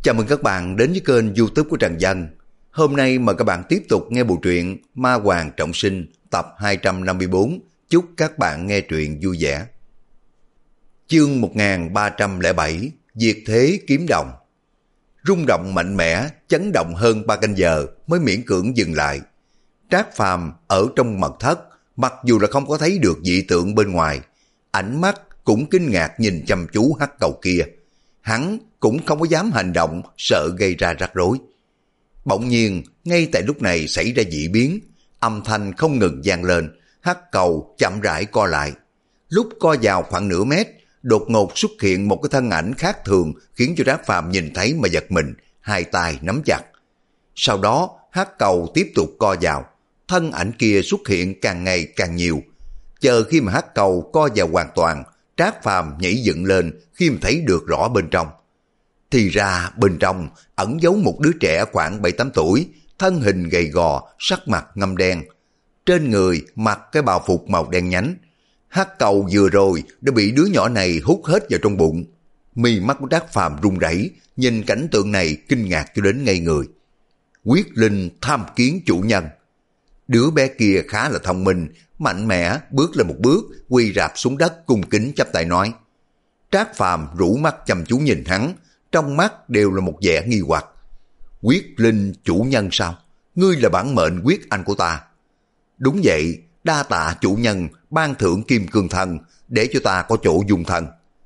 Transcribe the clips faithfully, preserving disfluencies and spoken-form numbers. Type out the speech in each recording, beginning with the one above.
Chào mừng các bạn đến với kênh YouTube của Trần Dân. Hôm nay mời các bạn tiếp tục nghe bộ truyện Ma Hoàng Trọng Sinh tập hai trăm năm mươi bốn. Chúc các bạn nghe truyện vui vẻ. Chương một nghìn ba trăm lẻ bảy, Diệt Thế Kiếm Đồng. Rung động mạnh mẽ, chấn động hơn ba canh giờ mới miễn cưỡng dừng lại. Trác Phàm ở trong mật thất, mặc dù là không có thấy được dị tượng bên ngoài, ánh mắt cũng kinh ngạc nhìn chăm chú hắc cầu kia. Hắn cũng không có dám hành động, sợ gây ra rắc rối. Bỗng nhiên, ngay tại lúc này xảy ra dị biến, âm thanh không ngừng vang lên, hắc cầu chậm rãi co lại. Lúc co vào khoảng nửa mét, đột ngột xuất hiện một cái thân ảnh khác thường khiến cho Trác Phàm nhìn thấy mà giật mình, hai tay nắm chặt. Sau đó, hắc cầu tiếp tục co vào, thân ảnh kia xuất hiện càng ngày càng nhiều. Chờ khi mà hắc cầu co vào hoàn toàn, Trác Phàm nhảy dựng lên khi mà thấy được rõ bên trong. Thì ra bên trong ẩn giấu một đứa trẻ khoảng bảy tám tuổi, thân hình gầy gò, sắc mặt ngăm đen. Trên người mặc cái bào phục màu đen nhánh. Hắc cầu vừa rồi đã bị đứa nhỏ này hút hết vào trong bụng. Mi mắt của Trác Phàm run rẩy, nhìn cảnh tượng này kinh ngạc cho đến ngây người. Quyết linh tham kiến chủ nhân. Đứa bé kia khá là thông minh, mạnh mẽ bước lên một bước, quỳ rạp xuống đất cung kính chắp tay nói. Trác Phàm rũ mắt chăm chú nhìn hắn, trong mắt đều là một vẻ nghi hoặc. Quyết linh chủ nhân sao? Ngươi là bản mệnh quyết anh của ta. Đúng vậy, đa tạ chủ nhân ban thưởng kim cương thân để cho ta có chỗ dung thân.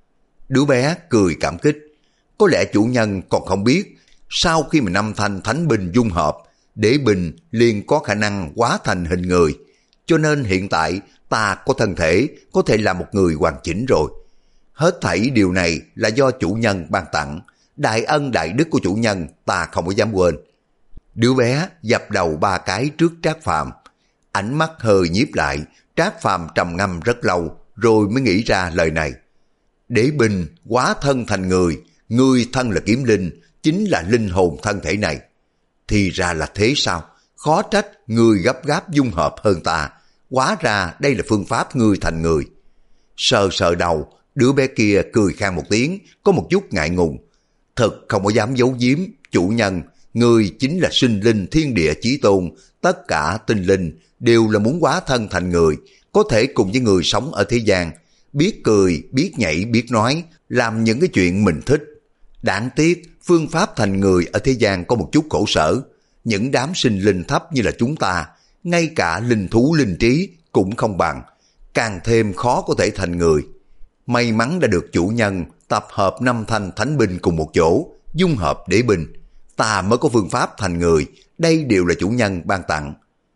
Đứa bé cười cảm kích. Có lẽ chủ nhân còn không biết, sau khi mà năm thanh thánh binh dung hợp, đế binh liền có khả năng hóa thành hình người, cho nên hiện tại ta có thân thể có thể là một người hoàn chỉnh rồi. Hết thảy điều này là do chủ nhân ban tặng, đại ân đại đức của chủ nhân ta không có dám quên. Đứa bé dập đầu ba cái trước Trác Phàm, ánh mắt hơi nhíp lại. Trác Phàm trầm ngâm rất lâu rồi mới nghĩ ra lời này. Đế binh hóa thân thành người, ngươi thân là kiếm linh, chính là linh hồn thân thể này. Thì ra là thế sao? Khó trách ngươi gấp gáp dung hợp hơn ta. Hóa ra đây là phương pháp ngươi thành người. Sờ sờ đầu, đứa bé kia cười khan một tiếng, có một chút ngại ngùng. Thật không có dám giấu giếm, chủ nhân, ngươi chính là sinh linh thiên địa chí tôn, tất cả tinh linh đều là muốn hóa thân thành người, có thể cùng với người sống ở thế gian, biết cười, biết nhảy, biết nói, làm những cái chuyện mình thích. Đáng tiếc, phương pháp thành người ở thế gian có một chút khổ sở. Những đám sinh linh thấp như là chúng ta, ngay cả linh thú linh trí cũng không bằng, càng thêm khó có thể thành người. May mắn đã được chủ nhân tập hợp năm thanh thánh binh cùng một chỗ, dung hợp đế binh, ta mới có phương pháp thành người, đây đều là chủ nhân ban tặng.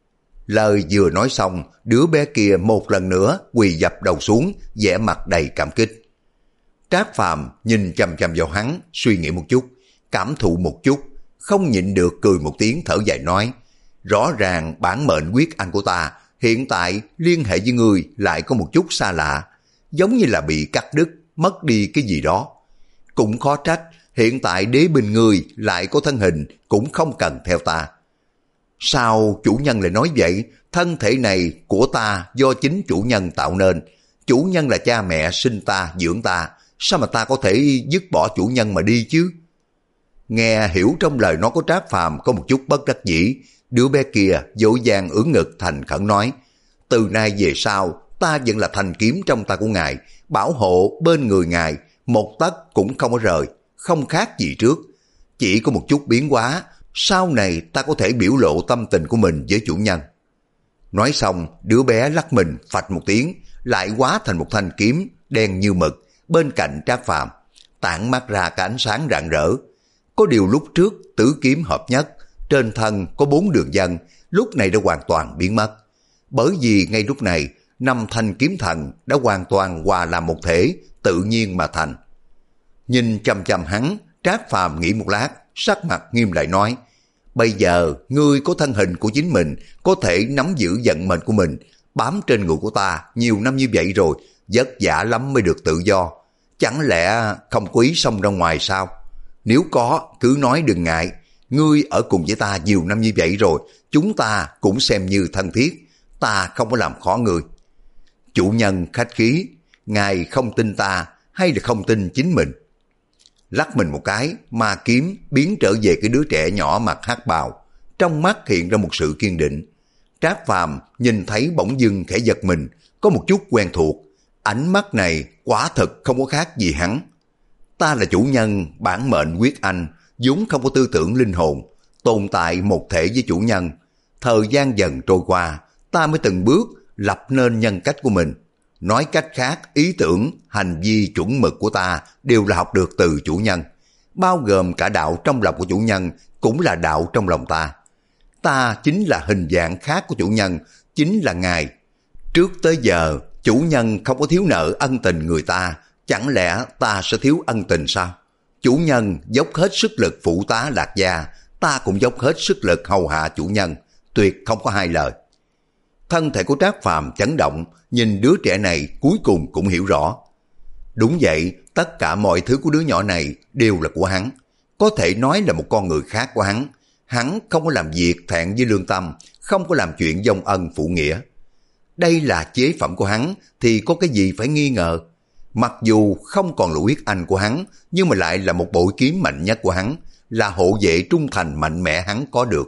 Lời vừa nói xong, đứa bé kia một lần nữa quỳ dập đầu xuống, vẻ mặt đầy cảm kích. Trác Phàm nhìn chằm chằm vào hắn, suy nghĩ một chút, cảm thụ một chút, không nhịn được cười một tiếng thở dài nói, rõ ràng bản mệnh quyết anh của ta hiện tại liên hệ với ngươi lại có một chút xa lạ, giống như là bị cắt đứt, mất đi cái gì đó. Cũng khó trách, hiện tại đế binh ngươi lại có thân hình cũng không cần theo ta. Sao chủ nhân lại nói vậy? Thân thể này của ta do chính chủ nhân tạo nên. Chủ nhân là cha mẹ sinh ta, dưỡng ta. Sao mà ta có thể dứt bỏ chủ nhân mà đi chứ? Nghe hiểu trong lời nói của Trác Phàm có một chút bất đắc dĩ, đứa bé kia dỗ dàng ưỡn ngực thành khẩn nói, từ nay về sau ta vẫn là thanh kiếm trong tay của ngài, bảo hộ bên người ngài, một tấc cũng không có rời, không khác gì trước. Chỉ có một chút biến hóa, sau này ta có thể biểu lộ tâm tình của mình với chủ nhân. Nói xong, đứa bé lắc mình phạch một tiếng, lại hóa thành một thanh kiếm đen như mực bên cạnh Trác Phàm, tản mắt ra cả ánh sáng rạng rỡ. Có điều lúc trước tứ kiếm hợp nhất, trên thân có bốn đường vân, lúc này đã hoàn toàn biến mất. Bởi vì ngay lúc này, năm thanh kiếm thần đã hoàn toàn hòa làm một thể, tự nhiên mà thành. Nhìn chăm chăm hắn, Trác Phàm nghĩ một lát, sắc mặt nghiêm lại nói, bây giờ ngươi có thân hình của chính mình, có thể nắm giữ vận mệnh của mình, bám trên người của ta nhiều năm như vậy rồi, vất vả lắm mới được tự do. Chẳng lẽ không quý xong ra ngoài sao? Nếu có, cứ nói đừng ngại, ngươi ở cùng với ta nhiều năm như vậy rồi, chúng ta cũng xem như thân thiết, ta không có làm khó ngươi. Chủ nhân khách khí, ngài không tin ta hay là không tin chính mình? Lắc mình một cái, ma kiếm biến trở về cái đứa trẻ nhỏ mặc hắc bào, trong mắt hiện ra một sự kiên định. Trác Phàm nhìn thấy bỗng dưng khẽ giật mình, có một chút quen thuộc, ánh mắt này quả thật không có khác gì hắn. Ta là chủ nhân bản mệnh quyết anh, vốn không có tư tưởng linh hồn, tồn tại một thể với chủ nhân. Thời gian dần trôi qua, ta mới từng bước lập nên nhân cách của mình. Nói cách khác, ý tưởng, hành vi chuẩn mực của ta đều là học được từ chủ nhân, bao gồm cả đạo trong lòng của chủ nhân cũng là đạo trong lòng ta. Ta chính là hình dạng khác của chủ nhân, chính là Ngài. Trước tới giờ, chủ nhân không có thiếu nợ ân tình người ta, chẳng lẽ ta sẽ thiếu ân tình sao? Chủ nhân dốc hết sức lực phụ tá Lạc Gia, ta cũng dốc hết sức lực hầu hạ chủ nhân, tuyệt không có hai lời. Thân thể của Trác Phàm chấn động, nhìn đứa trẻ này cuối cùng cũng hiểu rõ. Đúng vậy, tất cả mọi thứ của đứa nhỏ này đều là của hắn, có thể nói là một con người khác của hắn. Hắn không có làm việc thẹn với lương tâm, không có làm chuyện vong ân phụ nghĩa. Đây là chế phẩm của hắn thì có cái gì phải nghi ngờ. Mặc dù không còn là huyết anh của hắn, nhưng mà lại là một bội kiếm mạnh nhất của hắn, là hộ vệ trung thành mạnh mẽ hắn có được.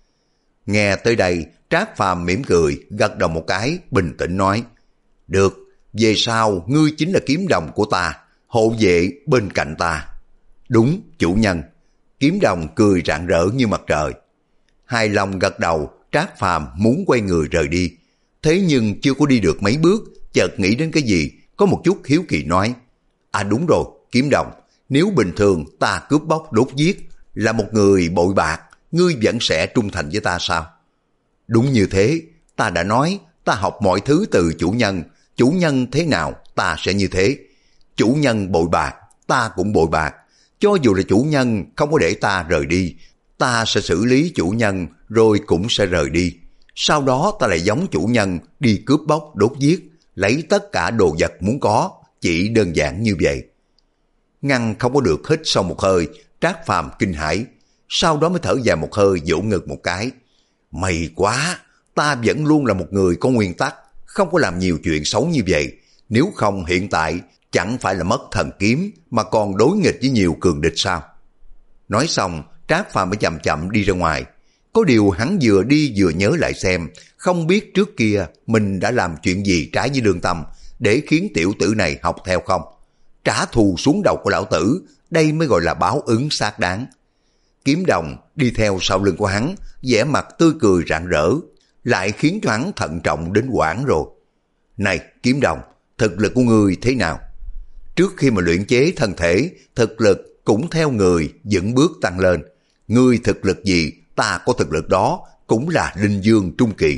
Nghe tới đây, Trác Phàm mỉm cười, gật đầu một cái, bình tĩnh nói: được, về sau ngươi chính là kiếm đồng của ta, hộ vệ bên cạnh ta. Đúng, chủ nhân. Kiếm đồng cười rạng rỡ như mặt trời. Hài lòng gật đầu, Trác Phàm muốn quay người rời đi. Thế nhưng chưa có đi được mấy bước, chợt nghĩ đến cái gì, có một chút hiếu kỳ nói: à đúng rồi, kiếm đồng, nếu bình thường ta cướp bóc đốt giết, là một người bội bạc, ngươi vẫn sẽ trung thành với ta sao? Đúng như thế, ta đã nói, ta học mọi thứ từ chủ nhân, chủ nhân thế nào, ta sẽ như thế. Chủ nhân bội bạc, ta cũng bội bạc. Cho dù là chủ nhân không có để ta rời đi, ta sẽ xử lý chủ nhân rồi cũng sẽ rời đi. Sau đó ta lại giống chủ nhân đi cướp bóc đốt giết, lấy tất cả đồ vật muốn có, chỉ đơn giản như vậy. Ngăn không có được hít sâu một hơi, Trác Phàm kinh hãi, sau đó mới thở dài một hơi, vỗ ngực một cái. May quá, ta vẫn luôn là một người có nguyên tắc, không có làm nhiều chuyện xấu như vậy. Nếu không hiện tại chẳng phải là mất thần kiếm mà còn đối nghịch với nhiều cường địch sao? Nói xong, Trác Phàm mới chậm chậm đi ra ngoài. Có điều hắn vừa đi vừa nhớ lại xem, không biết trước kia mình đã làm chuyện gì trái với lương tâm để khiến tiểu tử này học theo không? Trả thù xuống đầu của lão tử, đây mới gọi là báo ứng xác đáng. Kiếm đồng đi theo sau lưng của hắn, vẻ mặt tươi cười rạng rỡ, lại khiến cho hắn thận trọng đến hoảng rồi. Này kiếm đồng, thực lực của ngươi thế nào? Trước khi mà luyện chế thân thể, thực lực cũng theo người dẫn bước tăng lên. Ngươi thực lực gì, ta có thực lực đó, cũng là linh dương trung kỳ.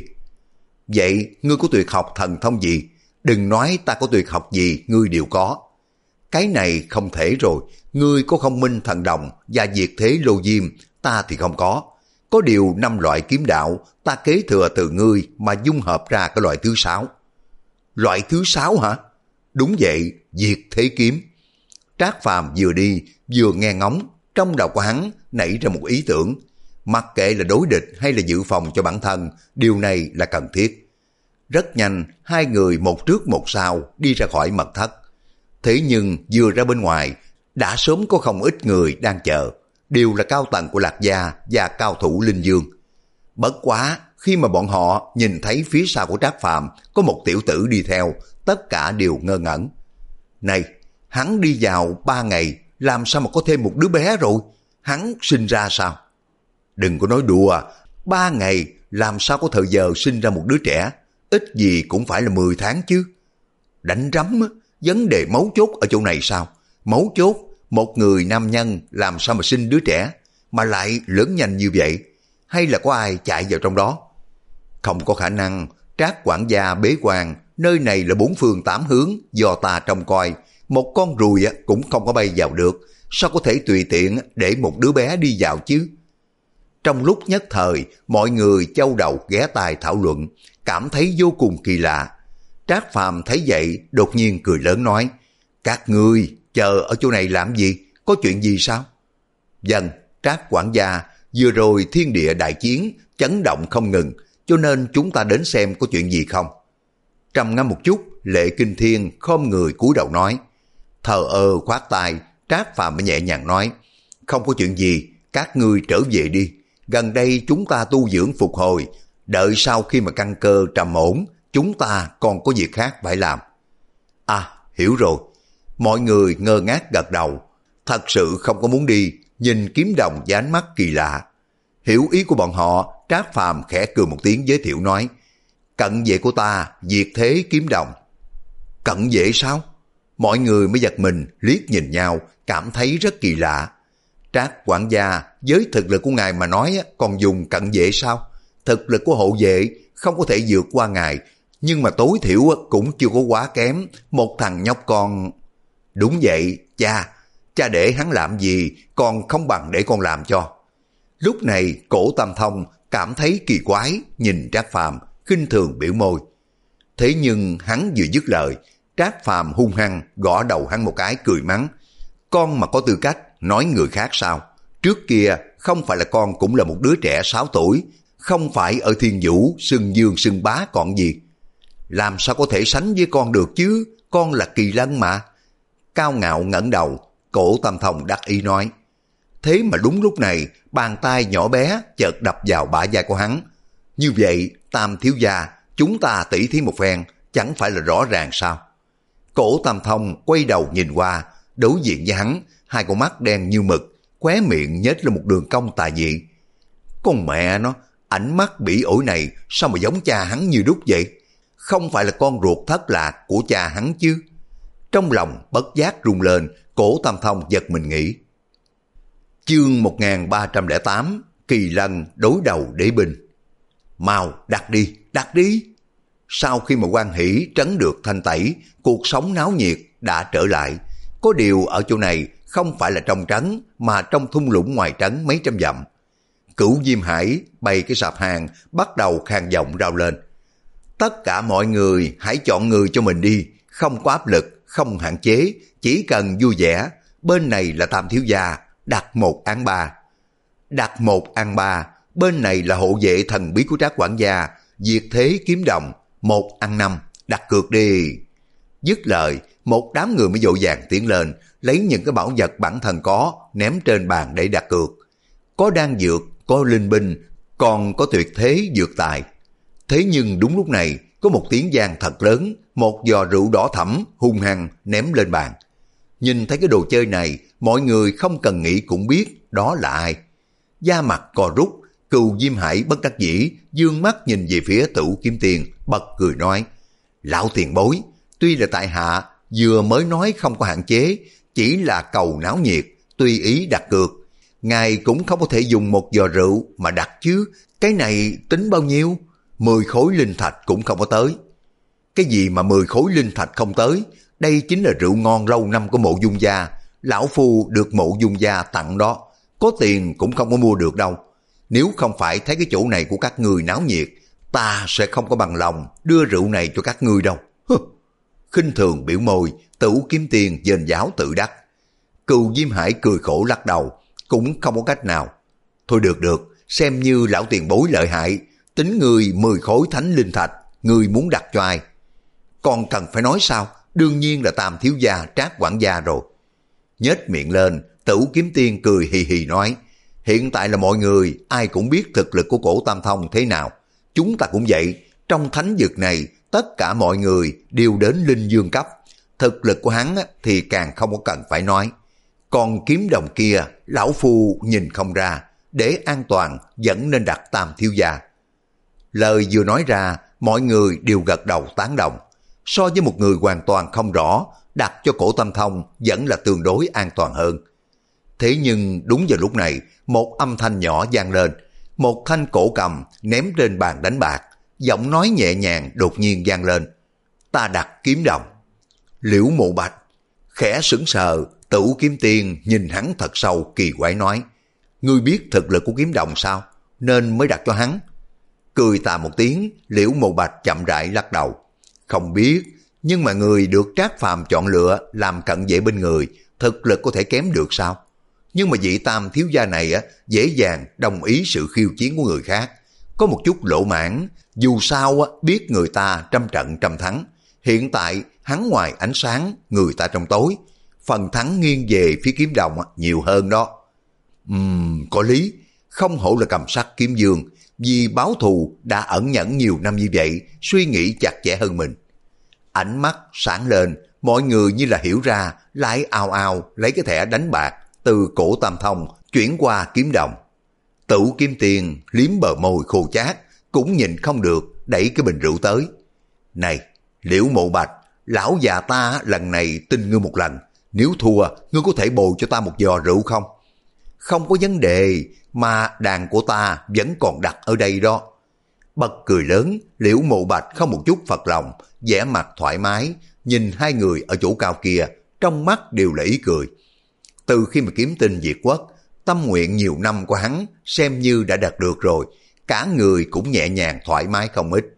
Vậy ngươi có tuyệt học thần thông gì? Đừng nói ta có tuyệt học gì, ngươi đều có. Cái này không thể rồi, ngươi có không minh thần đồng và diệt thế lô diêm, ta thì không có. Có điều năm loại kiếm đạo, ta kế thừa từ ngươi mà dung hợp ra cái loại thứ sáu. Loại thứ sáu hả? Đúng vậy, diệt thế kiếm. Trác Phàm vừa đi, vừa nghe ngóng, trong đầu của hắn nảy ra một ý tưởng. Mặc kệ là đối địch hay là dự phòng cho bản thân, điều này là cần thiết. Rất nhanh, hai người một trước một sau đi ra khỏi mật thất. Thế nhưng vừa ra bên ngoài, đã sớm có không ít người đang chờ, đều là cao tầng của Lạc Gia và cao thủ Linh Dương. Bất quá, khi mà bọn họ nhìn thấy phía sau của Trác Phàm có một tiểu tử đi theo, tất cả đều ngơ ngẩn. Này, hắn đi vào ba ngày, làm sao mà có thêm một đứa bé rồi? Hắn sinh ra sao? Đừng có nói đùa, ba ngày làm sao có thời giờ sinh ra một đứa trẻ, ít gì cũng phải là mười tháng chứ. Đánh rắm á, vấn đề mấu chốt ở chỗ này sao? Mấu chốt, một người nam nhân làm sao mà sinh đứa trẻ, mà lại lớn nhanh như vậy? Hay là có ai chạy vào trong đó? Không có khả năng, Trác quản gia bế quan, nơi này là bốn phương tám hướng, do ta trông coi, một con ruồi cũng không có bay vào được, sao có thể tùy tiện để một đứa bé đi vào chứ? Trong lúc nhất thời, mọi người châu đầu ghé tai thảo luận, cảm thấy vô cùng kỳ lạ. Trác Phàm thấy vậy, đột nhiên cười lớn nói: các ngươi chờ ở chỗ này làm gì? Có chuyện gì sao? Dần, Trác quản gia, vừa rồi thiên địa đại chiến, chấn động không ngừng, cho nên chúng ta đến xem có chuyện gì không. Trầm ngâm một chút, Lệ Kinh Thiên khom người cúi đầu nói: thờ ơ khoát tay, Trác Phàm mới nhẹ nhàng nói, không có chuyện gì, các ngươi trở về đi. Gần đây chúng ta tu dưỡng phục hồi, đợi sau khi mà căn cơ trầm ổn, chúng ta còn có việc khác phải làm. À, hiểu rồi. Mọi người ngơ ngác gật đầu, thật sự không có muốn đi, nhìn kiếm đồng với ánh mắt kỳ lạ. Hiểu ý của bọn họ, Trác Phàm khẽ cười một tiếng giới thiệu nói, cận vệ của ta, diệt thế kiếm đồng. Cận vệ sao? Mọi người mới giật mình, liếc nhìn nhau, cảm thấy rất kỳ lạ. Trác quản gia, với thực lực của ngài mà nói còn dùng cận vệ sao? Thực lực của hộ vệ không có thể vượt qua ngài, nhưng mà tối thiểu cũng chưa có quá kém, một thằng nhóc con. Đúng vậy, cha, cha để hắn làm gì còn không bằng để con làm cho. Lúc này Cổ Tam Thông cảm thấy kỳ quái, nhìn Trác Phàm khinh thường biểu môi. Thế nhưng hắn vừa dứt lời, Trác Phàm hung hăng gõ đầu hắn một cái cười mắng, con mà có tư cách nói người khác sao? Trước kia không phải là con cũng là một đứa trẻ sáu tuổi, không phải ở Thiên Vũ xưng dương xưng bá còn gì. Làm sao có thể sánh với con được chứ, con là Kỳ Lân mà. Cao ngạo ngẩng đầu, Cổ Tam Thông đắc ý nói. Thế mà đúng lúc này, bàn tay nhỏ bé chợt đập vào bả vai của hắn. Như vậy, Tam thiếu gia, chúng ta tỉ thí một phen, chẳng phải là rõ ràng sao? Cổ Tam Thông quay đầu nhìn qua, đối diện với hắn, hai con mắt đen như mực, khóe miệng nhếch lên một đường cong tà dị. Con mẹ nó, ánh mắt bỉ ổi này sao mà giống cha hắn như đúc vậy? Không phải là con ruột thất lạc của cha hắn chứ? Trong lòng bất giác rung lên, Cổ Tam Thông giật mình nghĩ. Chương một nghìn ba trăm lẻ tám, Kỳ Lân đối đầu đế binh. Mau đặt đi, đặt đi. Sau khi mà Quan Hỷ trấn được thanh tẩy, cuộc sống náo nhiệt đã trở lại. Có điều ở chỗ này không phải là trong trấn, mà trong thung lũng ngoài trấn mấy trăm dặm. Cửu Diêm Hải bày cái sạp hàng, bắt đầu khàn giọng rao lên. Tất cả mọi người hãy chọn người cho mình đi, không có áp lực, không hạn chế, chỉ cần vui vẻ. Bên này là Tam thiếu gia, đặt một án ba. Đặt một án ba, bên này là hộ vệ thần bí của Trác quản gia, diệt thế kiếm đồng, một ăn năm, đặt cược đi. Dứt lời, một đám người mới vội vàng tiến lên, lấy những cái bảo vật bản thân có, ném trên bàn để đặt cược. Có đan dược, có linh binh, còn có tuyệt thế dược tài. Thế nhưng đúng lúc này, có một tiếng vang thật lớn, một giò rượu đỏ thẫm hung hăng ném lên bàn. Nhìn thấy cái đồ chơi này, mọi người không cần nghĩ cũng biết đó là ai. Da mặt cò rút, Cửu Diêm Hải bất đắc dĩ, dương mắt nhìn về phía Tửu Kiếm Tiền, bật cười nói, lão tiền bối, tuy là tại hạ vừa mới nói không có hạn chế, chỉ là cầu náo nhiệt, tùy ý đặt cược. Ngài cũng không có thể dùng một giò rượu mà đặt chứ, cái này tính bao nhiêu? Mười khối linh thạch cũng không có tới. Cái gì mà mười khối linh thạch không tới? Đây chính là rượu ngon lâu năm của Mộ Dung gia, lão phu được Mộ Dung gia tặng đó, có tiền cũng không có mua được đâu. Nếu không phải thấy cái chỗ này của các người náo nhiệt, ta sẽ không có bằng lòng đưa rượu này cho các ngươi đâu. Hừ. Khinh thường biểu môi, Tửu Kiếm Tiền dền giáo tự đắc. Cửu Diêm Hải cười khổ lắc đầu, cũng không có cách nào. Thôi được được, xem như lão tiền bối lợi hại, tính người mười khối thánh linh thạch, người muốn đặt cho ai? Còn cần phải nói sao, đương nhiên là Tam thiếu gia Trác quản gia rồi. Nhếch miệng lên, Tửu Kiếm Tiên cười hì hì nói, hiện tại là mọi người ai cũng biết thực lực của Cổ Tam Thông thế nào. Chúng ta cũng vậy, trong thánh vực này tất cả mọi người đều đến linh dương cấp. Thực lực của hắn thì càng không có cần phải nói. Còn kiếm đồng kia, lão phu nhìn không ra, để an toàn vẫn nên đặt Tam thiếu gia. Lời vừa nói ra, mọi người đều gật đầu tán đồng. So với một người hoàn toàn không rõ, đặt cho Cổ Tam Thông vẫn là tương đối an toàn hơn. Thế nhưng đúng vào lúc này, một âm thanh nhỏ vang lên, một thanh cổ cầm ném trên bàn đánh bạc, giọng nói nhẹ nhàng đột nhiên vang lên. Ta đặt kiếm đồng. Liễu Mộ Bạch khẽ sững sờ, Tửu Kiếm Tiên nhìn hắn thật sâu kỳ quái nói, ngươi biết thực lực của kiếm đồng sao, nên mới đặt cho hắn. Cười tà một tiếng, Liễu Mộ Bạch chậm rãi lắc đầu. Không biết, nhưng mà người được Trác Phàm chọn lựa làm cận vệ bên người, thực lực có thể kém được sao? Nhưng mà vị Tam thiếu gia này á, dễ dàng đồng ý sự khiêu chiến của người khác. Có một chút lỗ mãn, dù sao á, biết người ta trăm trận trăm thắng. Hiện tại hắn ngoài ánh sáng, người ta trong tối. phần thắng nghiêng về phía kiếm đồng nhiều hơn đó. Ừm, có lý, không hổ là cầm sắc kiếm dương, vì báo thù đã ẩn nhẫn nhiều năm như vậy, suy nghĩ chặt chẽ hơn mình. Ánh mắt sáng lên, mọi người như là hiểu ra, lại ào ào lấy cái thẻ đánh bạc từ cổ Tam Thông chuyển qua kiếm đồng. Tửu Kiếm Tiền liếm bờ môi khô chát, cũng nhìn không được, đẩy cái bình rượu tới. Này, Liễu Mộ Bạch, lão già ta lần này tin ngươi một lần, nếu thua, ngươi có thể bồi cho ta một giò rượu không? Không có vấn đề, mà đàn của ta vẫn còn đặt ở đây đó. Bật cười lớn, Liễu Mộ Bạch không một chút phật lòng, vẻ mặt thoải mái, nhìn hai người ở chỗ cao kia, trong mắt đều là ý cười. Từ khi mà kiếm tinh diệt quốc, tâm nguyện nhiều năm của hắn xem như đã đạt được rồi, cả người cũng nhẹ nhàng thoải mái không ít.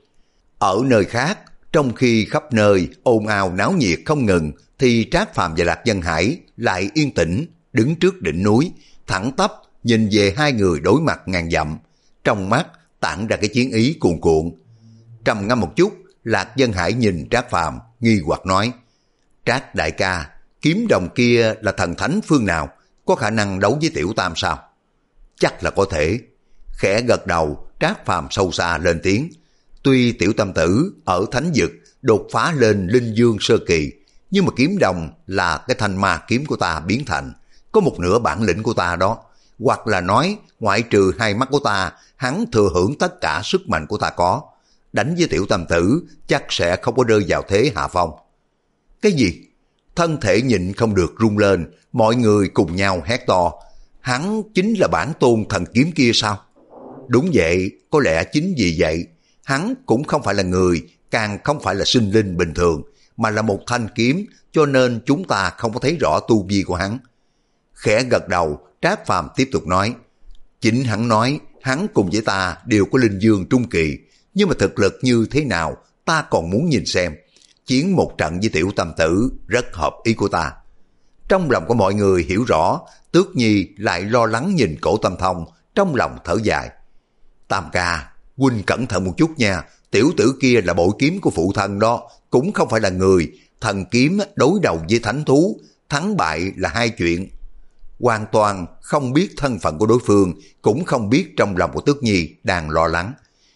Ở nơi khác, trong khi khắp nơi ồn ào náo nhiệt không ngừng, thì Trác Phàm và Lạc Dân Hải lại yên tĩnh, đứng trước đỉnh núi, thẳng tắp nhìn về hai người đối mặt ngàn dặm, trong mắt tản ra cái chiến ý cuồn cuộn. Trầm ngâm một chút, Lạc Dân Hải nhìn Trác Phàm nghi hoặc nói: Trác đại ca, kiếm đồng kia là thần thánh phương nào, có khả năng đấu với Tiểu Tam sao? Chắc là có thể. Khẽ gật đầu, Trác Phàm sâu xa lên tiếng: tuy Tiểu Tam tử ở thánh vực đột phá lên linh dương sơ kỳ, nhưng mà kiếm đồng là cái thanh ma kiếm của ta biến thành, có một nửa bản lĩnh của ta đó. Hoặc là nói, ngoại trừ hai mắt của ta, hắn thừa hưởng tất cả sức mạnh của ta có. Đánh với Tiểu Tam tử chắc sẽ không có rơi vào thế hạ phong. Cái gì? Thân thể nhịn không được rung lên, mọi người cùng nhau hét to: hắn chính là bản tôn thần kiếm kia sao? Đúng vậy, có lẽ chính vì vậy, hắn cũng không phải là người, càng không phải là sinh linh bình thường, mà là một thanh kiếm, cho nên chúng ta không có thấy rõ tu vi của hắn. Khẽ gật đầu, Trác Phàm tiếp tục nói: chính hắn nói, hắn cùng với ta đều có linh dương trung kỳ, nhưng mà thực lực như thế nào, ta còn muốn nhìn xem. Chiến một trận với Tiểu Tam tử rất hợp ý của ta. Trong lòng của mọi người hiểu rõ, Tước Nhi lại lo lắng nhìn Cổ Tam Thông, trong lòng thở dài. Tam ca, huynh cẩn thận một chút nha, tiểu tử kia là bội kiếm của phụ thân đó, cũng không phải là người. Thần kiếm đối đầu với thánh thú, thắng bại là hai chuyện. Hoàn toàn không biết thân phận của đối phương, cũng không biết trong lòng của Tước Nhi đang lo lắng.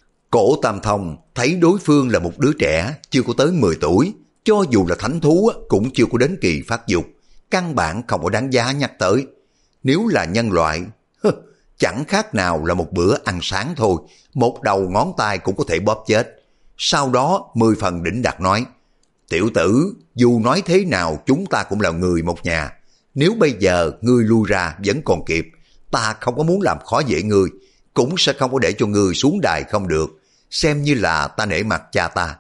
Cổ Tam Thông thấy đối phương là một đứa trẻ chưa có tới mười tuổi, cho dù là thánh thú cũng chưa có đến kỳ phát dục, căn bản không có đáng giá nhắc tới. Nếu là nhân loại, chẳng khác nào là một bữa ăn sáng thôi, một đầu ngón tay cũng có thể bóp chết. Sau đó mười phần đỉnh đạt nói: tiểu tử, dù nói thế nào chúng ta cũng là người một nhà, nếu bây giờ ngươi lui ra vẫn còn kịp, ta không có muốn làm khó dễ ngươi, cũng sẽ không có để cho ngươi xuống đài không được, xem như là ta nể mặt cha ta.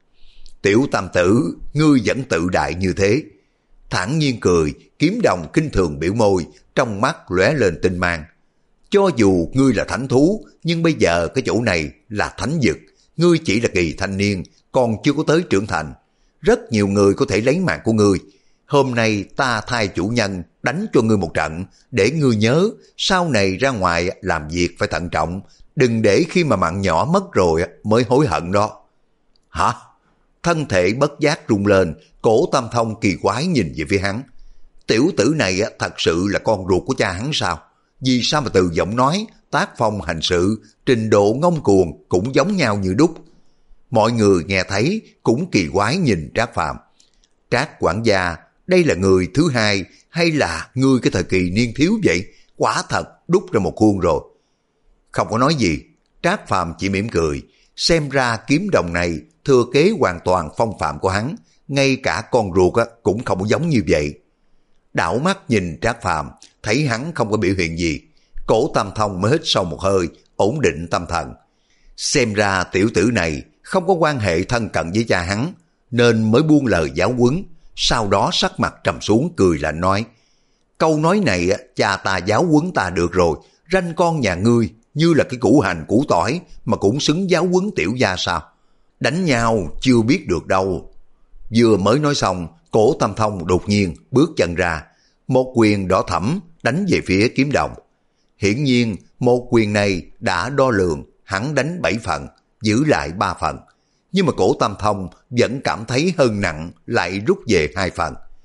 Tiểu Tam tử, ngươi vẫn tự đại như thế. Thản nhiên cười, kiếm đồng kinh thường biểu môi, trong mắt lóe lên tinh mang. Cho dù ngươi là thánh thú, nhưng bây giờ cái chỗ này là thánh vực, ngươi chỉ là kỳ thanh niên, còn chưa có tới trưởng thành. Rất nhiều người có thể lấy mạng của ngươi. Hôm nay ta thay chủ nhân đánh cho ngươi một trận, để ngươi nhớ, sau này ra ngoài làm việc phải thận trọng, đừng để khi mà mạng nhỏ mất rồi mới hối hận đó. Hả? Thân thể bất giác rung lên, Cổ Tam Thông kỳ quái nhìn về phía hắn. Tiểu tử này thật sự là con ruột của cha hắn sao? Vì sao mà từ giọng nói, tác phong hành sự, trình độ ngông cuồng cũng giống nhau như đúc? Mọi người nghe thấy cũng kỳ quái nhìn Trác Phàm. Trác quản gia, đây là người thứ hai hay là ngươi cái thời kỳ niên thiếu vậy? Quả thật đúc ra một khuôn rồi. Không có nói gì, Trác Phàm chỉ mỉm cười. Xem ra kiếm đồng này thừa kế hoàn toàn phong phạm của hắn, ngay cả con ruột cũng không giống như vậy. Đảo mắt nhìn Trác Phàm, thấy hắn không có biểu hiện gì, Cổ Tam Thông mới hít sâu một hơi, ổn định tâm thần. Xem ra tiểu tử này không có quan hệ thân cận với cha hắn, nên mới buông lời giáo huấn. Sau đó sắc mặt trầm xuống cười lạnh nói: câu nói này cha ta giáo huấn ta được rồi, ranh con nhà ngươi như là cái củ hành củ tỏi mà cũng xứng giáo huấn tiểu gia sao? Đánh nhau chưa biết được đâu. Vừa mới nói xong, Cổ Tam Thông đột nhiên bước chân ra, một quyền đỏ thẫm đánh về phía kiếm đồng. Hiển nhiên một quyền này đã đo lường, hắn đánh bảy phần, giữ lại ba phần. Nhưng mà Cổ Tam Thông vẫn cảm thấy hơn nặng, lại rút về hai phần.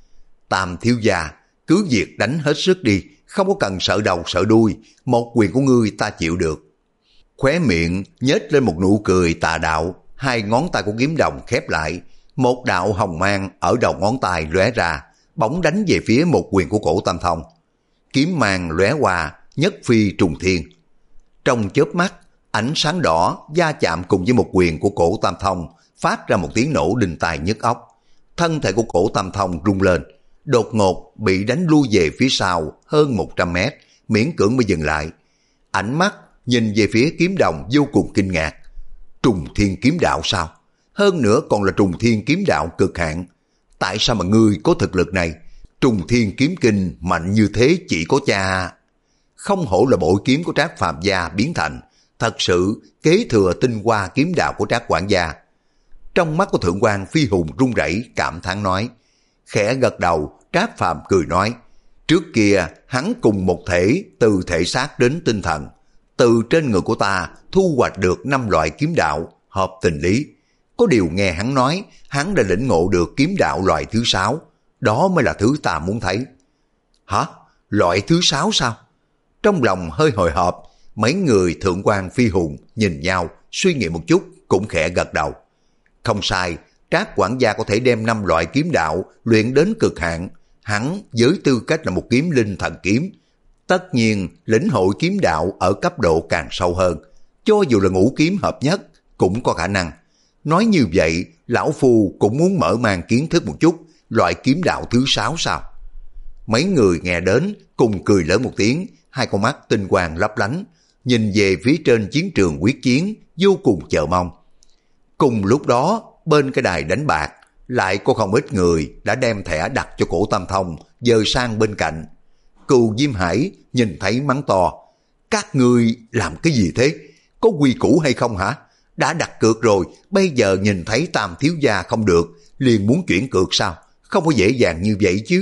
Tam thiếu gia, cứ việc đánh hết sức đi, không có cần sợ đầu sợ đuôi, một quyền của ngươi ta chịu được. Khóe miệng nhếch lên một nụ cười tà đạo, hai ngón tay của kiếm đồng khép lại, một đạo hồng mang ở đầu ngón tay lóe ra, bỗng đánh về phía một quyền của Cổ Tam Thông. Kiếm mang lóe qua, nhất phi trùng thiên. Trong chớp mắt, ánh sáng đỏ va chạm cùng với một quyền của Cổ Tam Thông, phát ra một tiếng nổ đinh tai nhức óc. Thân thể của Cổ Tam Thông rung lên, đột ngột bị đánh lui về phía sau hơn một trăm mét, miễn cưỡng mới dừng lại. Ánh mắt nhìn về phía kiếm đồng vô cùng kinh ngạc. Trùng thiên kiếm đạo sao? Hơn nữa còn là trùng thiên kiếm đạo cực hạn. Tại sao mà ngươi có thực lực này? Trùng thiên kiếm kinh mạnh như thế chỉ có cha. Không hổ là bội kiếm của Trác Phàm gia biến thành, thật sự kế thừa tinh hoa kiếm đạo của Trác quản gia. Trong mắt của Thượng quan Phi Hùng run rẩy cảm thán nói. Khẽ gật đầu, Trác Phàm cười nói, trước kia hắn cùng một thể từ thể xác đến tinh thần, từ trên người của ta thu hoạch được năm loại kiếm đạo, hợp tình lý. Có điều nghe hắn nói, hắn đã lĩnh ngộ được kiếm đạo loại thứ sáu, đó mới là thứ ta muốn thấy. Hả? Loại thứ sáu sao? Trong lòng hơi hồi hộp, mấy người Thượng quan Phi Hùng nhìn nhau, suy nghĩ một chút, cũng khẽ gật đầu. Không sai, Trác quản gia có thể đem năm loại kiếm đạo luyện đến cực hạn, hắn với tư cách là một kiếm linh thần kiếm, tất nhiên lĩnh hội kiếm đạo ở cấp độ càng sâu hơn, cho dù là ngũ kiếm hợp nhất cũng có khả năng. Nói như vậy, lão phu cũng muốn mở mang kiến thức một chút loại kiếm đạo thứ sáu sao? Mấy người nghe đến cùng cười lớn một tiếng, hai con mắt tinh quang lấp lánh, nhìn về phía trên chiến trường quyết chiến vô cùng chờ mong. Cùng lúc đó, bên cái đài đánh bạc, lại có không ít người đã đem thẻ đặt cho Cổ Tam Thông dời sang bên cạnh. Cừu Diêm Hải nhìn thấy mắng to, các ngươi làm cái gì thế? Có quy củ hay không hả? Đã đặt cược rồi, bây giờ nhìn thấy Tam thiếu gia không được, liền muốn chuyển cược sao? Không có dễ dàng như vậy chứ.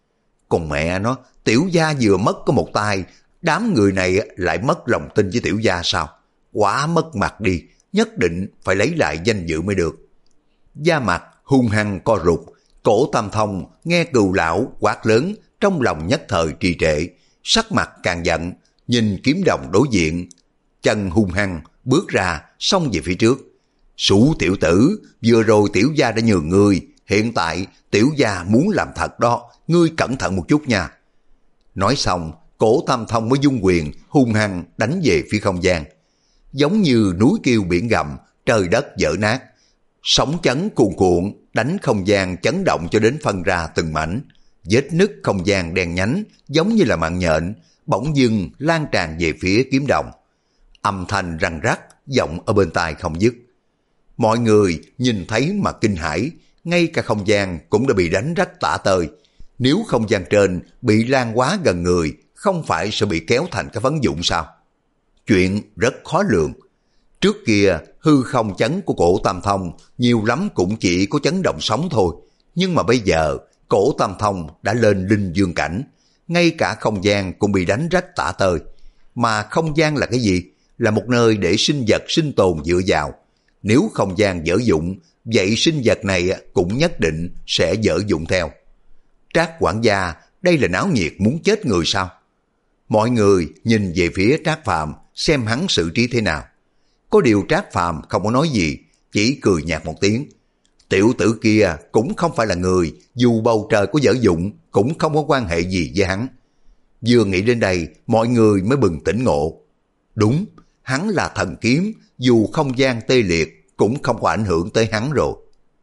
Còn mẹ nó, tiểu gia vừa mất có một tay, đám người này lại mất lòng tin với tiểu gia sao? Quá mất mặt đi, nhất định phải lấy lại danh dự mới được. Da mặt hung hăng co rụt, Cổ Tam Thông nghe Cừu lão quát lớn, trong lòng nhất thời trì trệ, sắc mặt càng giận, nhìn kiếm đồng đối diện, chân hung hăng bước ra xông về phía trước. Sủ tiểu tử, vừa rồi tiểu gia đã nhường ngươi, hiện tại tiểu gia muốn làm thật đó, ngươi cẩn thận một chút nha. Nói xong, Cổ Tam Thông mới dung quyền hung hăng đánh về phía không gian. Giống như núi kêu biển gầm, trời đất vỡ nát, sóng chấn cuồn cuộn đánh không gian chấn động cho đến phân ra từng mảnh. Vết nứt không gian đen nhánh giống như là mạng nhện, bỗng dưng lan tràn về phía kiếm đồng. Âm thanh răng rắc vọng ở bên tai không dứt. Mọi người nhìn thấy mà kinh hãi, ngay cả không gian cũng đã bị đánh rách tả tơi. Nếu không gian trên bị lan quá gần người, không phải sẽ bị kéo thành cái phấn vụn sao? Chuyện rất khó lường. Trước kia hư không chấn của Cổ Tam Thông nhiều lắm cũng chỉ có chấn động sóng thôi, nhưng mà bây giờ Cổ Tam Thông đã lên linh dương cảnh, ngay cả không gian cũng bị đánh rách tả tơi. Mà không gian là cái gì? Là một nơi để sinh vật sinh tồn dựa vào. Nếu không gian dở dụng, vậy sinh vật này cũng nhất định sẽ dở dụng theo. Trác quản gia, đây là náo nhiệt muốn chết người sao? Mọi người nhìn về phía Trác Phàm xem hắn xử trí thế nào. Có điều Trác Phàm không có nói gì, chỉ cười nhạt một tiếng. Tiểu tử kia cũng không phải là người, dù bầu trời có dở dụng cũng không có quan hệ gì với hắn. Vừa nghĩ đến đây, mọi người mới bừng tỉnh ngộ. Đúng, hắn là thần kiếm, dù không gian tê liệt cũng không có ảnh hưởng tới hắn rồi.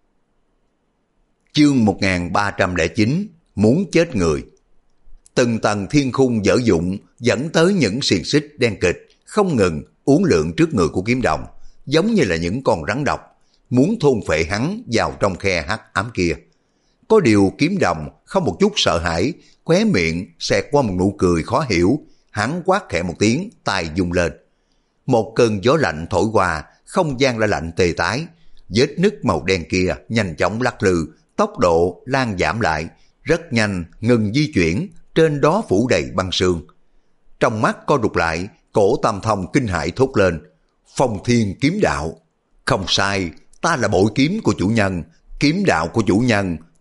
Chương một nghìn ba trăm lẻ chín, muốn chết người. Từng tầng thiên khung dở dụng dẫn tới những xiềng xích đen kịch không ngừng uốn lượn trước người của kiếm đồng, giống như là những con rắn độc, muốn thôn phệ hắn vào trong khe hắc ám kia. Có điều kiếm đồng không một chút sợ hãi, khóe miệng xẹt qua một nụ cười khó hiểu, hắn quát khẽ một tiếng, tay vung lên. Một cơn gió lạnh thổi qua, không gian lại lạnh tê tái, vết nứt màu đen kia nhanh chóng lắc lư, tốc độ lan giảm lại, rất nhanh ngừng di chuyển, trên đó phủ đầy băng sương. Trong mắt co rụt lại, Cổ Tam Thông kinh hãi thốt lên, Phong Thiên kiếm đạo. Không sai, ta là bội kiếm của chủ nhân, kiếm đạo của chủ nhân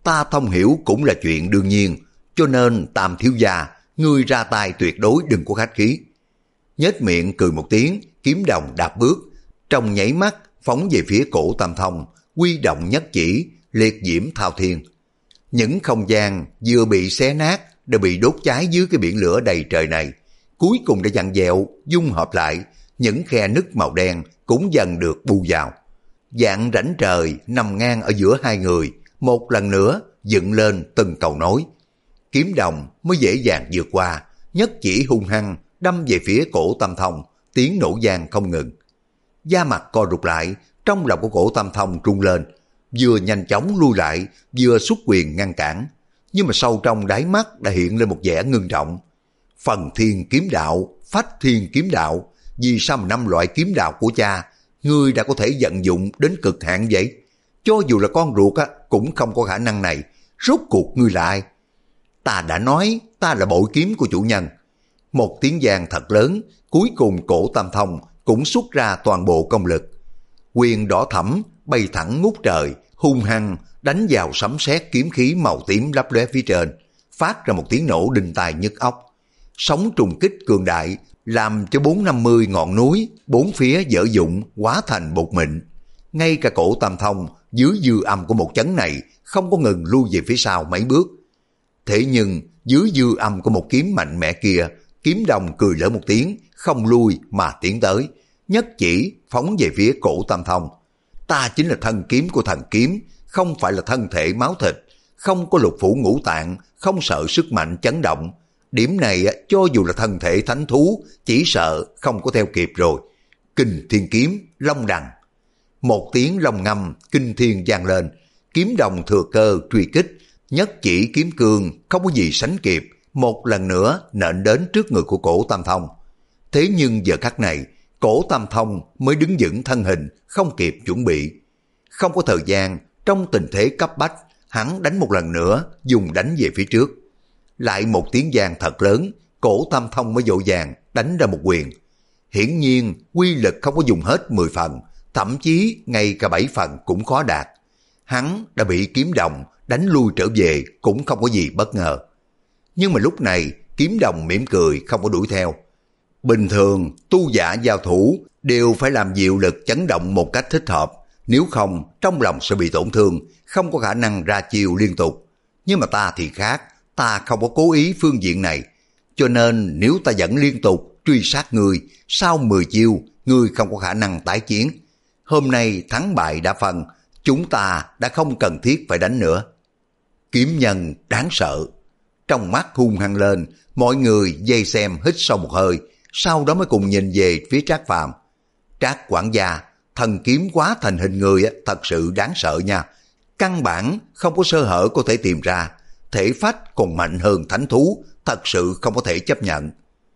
ta thông hiểu cũng là chuyện đương nhiên, cho nên Tam thiếu gia, ngươi ra tay tuyệt đối đừng có khách khí. Nhếch miệng cười một tiếng, kiếm đồng đạp bước, trong nháy mắt phóng về phía cổ Tam Thông, quy động nhất chỉ, liệt diễm thao thiên. Những không gian vừa bị xé nát đã bị đốt cháy dưới cái biển lửa đầy trời này, cuối cùng đã vặn vẹo, dung hợp lại, những khe nứt màu đen cũng dần được bù vào. Dạng rãnh trời nằm ngang ở giữa hai người, một lần nữa dựng lên từng cầu nối. Kiếm đồng mới dễ dàng vượt qua, nhất chỉ hung hăng đâm về phía cổ Tam Thông, tiếng nổ vang không ngừng. Da mặt co rụt lại, trong lòng của cổ Tam Thông rung lên, vừa nhanh chóng lui lại, vừa xuất quyền ngăn cản, nhưng mà sâu trong đáy mắt đã hiện lên một vẻ ngưng trọng. Phần thiên kiếm đạo, phách thiên kiếm đạo, vì sao mà năm loại kiếm đạo của cha ngươi đã có thể vận dụng đến cực hạn vậy? Cho dù là con ruột á, cũng không có khả năng này. Rốt cuộc ngươi là ai? Ta đã nói ta là bội kiếm của chủ nhân. Một tiếng vang thật lớn, cuối cùng cổ Tam Thông cũng xuất ra toàn bộ công lực. Quyền đỏ thẫm bay thẳng ngút trời, hung hăng đánh vào sấm sét kiếm khí màu tím lấp lóe phía trên, phát ra một tiếng nổ đinh tai nhức óc. Sóng trùng kích cường đại làm cho bốn năm mươi ngọn núi bốn phía dở dụng hóa thành bột mịn. Ngay cả cổ Tam Thông dưới dư âm của một chấn này không có ngừng lui về phía sau mấy bước. Thế nhưng dưới dư âm của một kiếm mạnh mẽ kia, kiếm đồng cười lỡ một tiếng, không lui mà tiến tới, nhất chỉ phóng về phía cổ Tam Thông. Ta chính là thân kiếm của thần kiếm, không phải là thân thể máu thịt, không có lục phủ ngũ tạng, không sợ sức mạnh chấn động. Điểm này cho dù là thân thể thánh thú, chỉ sợ không có theo kịp rồi. Kinh thiên kiếm, long đằng. Một tiếng long ngâm, kinh thiên vang lên, kiếm đồng thừa cơ truy kích, nhất chỉ kiếm cương không có gì sánh kịp, một lần nữa nện đến trước người của cổ Tam Thông. Thế nhưng giờ khắc này, cổ Tam Thông mới đứng vững thân hình, không kịp chuẩn bị. Không có thời gian, trong tình thế cấp bách, hắn đánh một lần nữa, dùng đánh về phía trước. Lại một tiếng vang thật lớn, cổ Tam Thông mới vội vàng đánh ra một quyền. Hiển nhiên, quy lực không có dùng hết mười phần, thậm chí ngay cả bảy phần cũng khó đạt. Hắn đã bị kiếm đồng đánh lui trở về cũng không có gì bất ngờ. Nhưng mà lúc này, kiếm đồng mỉm cười không có đuổi theo. Bình thường, tu giả giao thủ đều phải làm diệu lực chấn động một cách thích hợp, nếu không trong lòng sẽ bị tổn thương, không có khả năng ra chiêu liên tục. Nhưng mà ta thì khác, ta không có cố ý phương diện này, cho nên nếu ta vẫn liên tục truy sát ngươi, sau mười chiêu, ngươi không có khả năng tái chiến. Hôm nay thắng bại đã phân, chúng ta đã không cần thiết phải đánh nữa. Kiếm nhân đáng sợ. Trong mắt hung hăng lên, mọi người dây xem hít sâu một hơi, sau đó mới cùng nhìn về phía Trác Phàm. Trác quản gia, thần kiếm quá thành hình người thật sự đáng sợ nha. Căn bản không có sơ hở có thể tìm ra, thể phách còn mạnh hơn thánh thú, thật sự không có thể chấp nhận.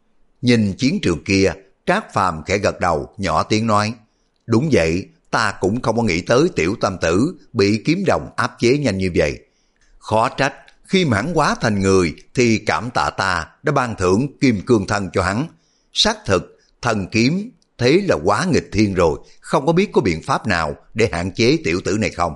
Nhìn chiến trường kia, Trác Phàm khẽ gật đầu, nhỏ tiếng nói, đúng vậy, ta cũng không có nghĩ tới tiểu tam tử bị kiếm đồng áp chế nhanh như vậy. Khó trách, khi mà hắn hóa thành người thì cảm tạ ta đã ban thưởng kim cương thân cho hắn. Xác thực, thần kiếm thế là quá nghịch thiên rồi, không có biết có biện pháp nào để hạn chế tiểu tử này không.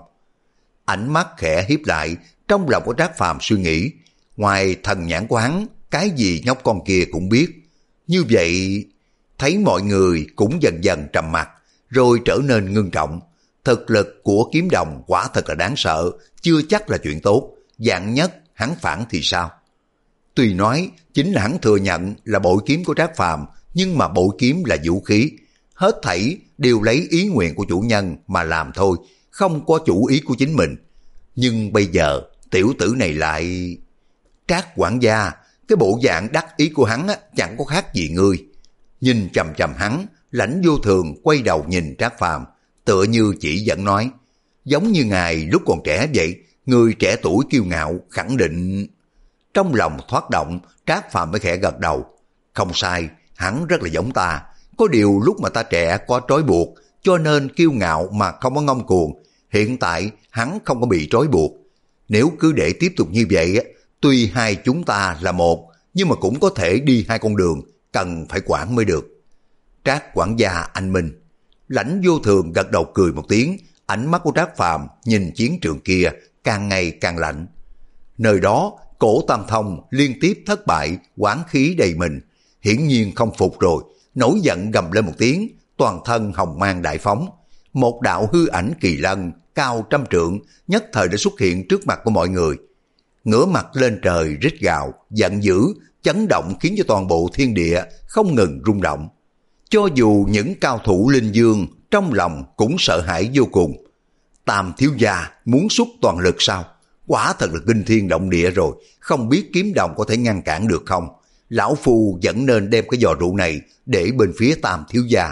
Ánh mắt khẽ hiếp lại, trong lòng của Trác Phàm suy nghĩ, ngoài thần nhãn của hắn, cái gì nhóc con kia cũng biết. Như vậy, thấy mọi người cũng dần dần trầm mặc, rồi trở nên ngưng trọng. Thực lực của kiếm đồng quả thật là đáng sợ, chưa chắc là chuyện tốt. Vạn nhất hắn phản thì sao? Tuy nói chính là hắn thừa nhận là bội kiếm của Trác Phàm, nhưng mà bội kiếm là vũ khí, hết thảy đều lấy ý nguyện của chủ nhân mà làm thôi, không có chủ ý của chính mình. Nhưng bây giờ tiểu tử này lại... Trác quản gia, cái bộ dạng đắc ý của hắn á, chẳng có khác gì ngươi. Nhìn chầm chầm hắn, Lãnh Vô Thường quay đầu nhìn Trác Phàm, tựa như chỉ dẫn nói, giống như ngài lúc còn trẻ vậy, người trẻ tuổi kiêu ngạo, khẳng định. Trong lòng thoát động, Trác Phàm mới khẽ gật đầu. Không sai, hắn rất là giống ta, có điều lúc mà ta trẻ có trói buộc, cho nên kiêu ngạo mà không có ngông cuồng. Hiện tại hắn không có bị trói buộc. Nếu cứ để tiếp tục như vậy, tuy hai chúng ta là một, nhưng mà cũng có thể đi hai con đường, cần phải quản mới được. Trác quản gia anh minh. Lãnh Vô Thường gật đầu cười một tiếng, ánh mắt của Trác Phàm nhìn chiến trường kia, càng ngày càng lạnh. Nơi đó, Cổ Tam Thông liên tiếp thất bại, oán khí đầy mình, hiển nhiên không phục rồi, nổi giận gầm lên một tiếng, toàn thân hồng mang đại phóng. Một đạo hư ảnh kỳ lân cao trăm trượng nhất thời đã xuất hiện trước mặt của mọi người. Ngửa mặt lên trời rít gào, giận dữ, chấn động khiến cho toàn bộ thiên địa không ngừng rung động. Cho dù những cao thủ linh dương trong lòng cũng sợ hãi vô cùng. Tam thiếu gia muốn xuất toàn lực sao? Quả thật là kinh thiên động địa rồi, không biết kiếm đồng có thể ngăn cản được không? Lão phu vẫn nên đem cái giò rượu này để bên phía Tam thiếu gia.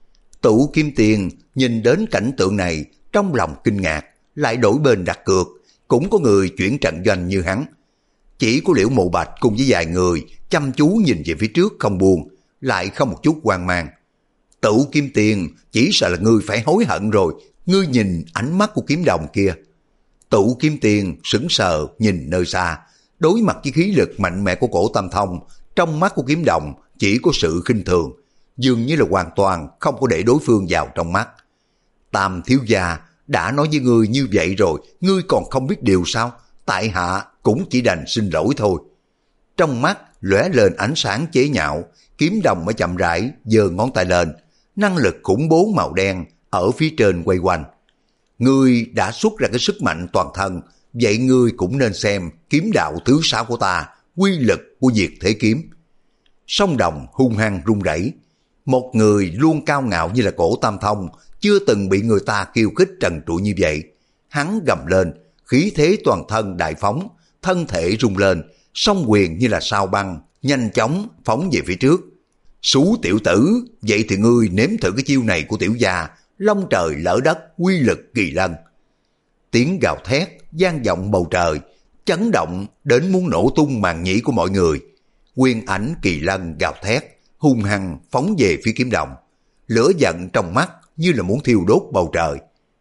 Tủ Kim Tiền nhìn đến cảnh tượng này, trong lòng kinh ngạc, lại đổi bên đặt cược, cũng có người chuyển trận doanh như hắn. Chỉ có Liễu Mộ Bạch cùng với vài người chăm chú nhìn về phía trước không buông, lại không một chút hoang mang. Tủ Kim Tiền, chỉ sợ là ngươi phải hối hận rồi, ngươi nhìn ánh mắt của kiếm đồng kia. Tủ Kim Tiền sững sờ nhìn nơi xa, đối mặt với khí lực mạnh mẽ của Cổ Tam Thông, trong mắt của kiếm đồng chỉ có sự khinh thường, dường như là hoàn toàn không có để đối phương vào trong mắt. Tam thiếu gia đã nói với ngươi như vậy rồi, ngươi còn không biết điều sao? Tại hạ cũng chỉ đành xin lỗi thôi. Trong mắt lóe lên ánh sáng chế nhạo, kiếm đồng mới chậm rãi giơ ngón tay lên, năng lực khủng bố màu đen ở phía trên quay quanh. Ngươi đã xuất ra cái sức mạnh toàn thân, vậy ngươi cũng nên xem kiếm đạo thứ sáu của ta, quy lực của diệt thế kiếm. Sông đồng hung hăng rung rẩy. Một người luôn cao ngạo như là Cổ Tam Thông, chưa từng bị người ta khiêu khích trần trụi như vậy. Hắn gầm lên, khí thế toàn thân đại phóng, thân thể rung lên, song quyền như là sao băng, nhanh chóng phóng về phía trước. Xú tiểu tử, vậy thì ngươi nếm thử cái chiêu này của tiểu gia, long trời lỡ đất, quy lực kỳ lân. Tiếng gào thét vang vọng bầu trời, chấn động đến muốn nổ tung màng nhĩ của mọi người. Quyền ảnh kỳ lân gào thét, hung hăng phóng về phía kiếm đồng. Lửa giận trong mắt như là muốn thiêu đốt bầu trời.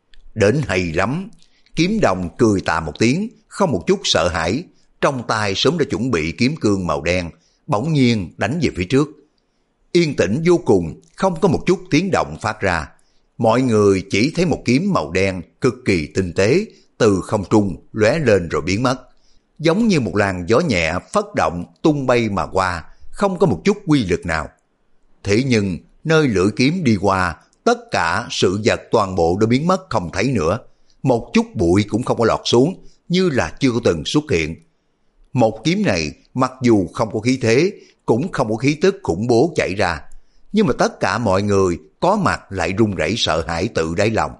Đến hay lắm, kiếm đồng cười tà một tiếng, không một chút sợ hãi, trong tay sớm đã chuẩn bị kiếm cương màu đen, bỗng nhiên đánh về phía trước. Yên tĩnh vô cùng, không có một chút tiếng động phát ra. Mọi người chỉ thấy một kiếm màu đen cực kỳ tinh tế, từ không trung lóe lên rồi biến mất. Giống như một làn gió nhẹ phất động tung bay mà qua, không có một chút quy lực nào. Thế nhưng nơi lưỡi kiếm đi qua, tất cả sự vật toàn bộ đã biến mất không thấy nữa. Một chút bụi cũng không có lọt xuống, như là chưa có từng xuất hiện. Một kiếm này mặc dù không có khí thế, cũng không có khí tức khủng bố chảy ra, nhưng mà tất cả mọi người có mặt lại run rẩy sợ hãi tự đáy lòng.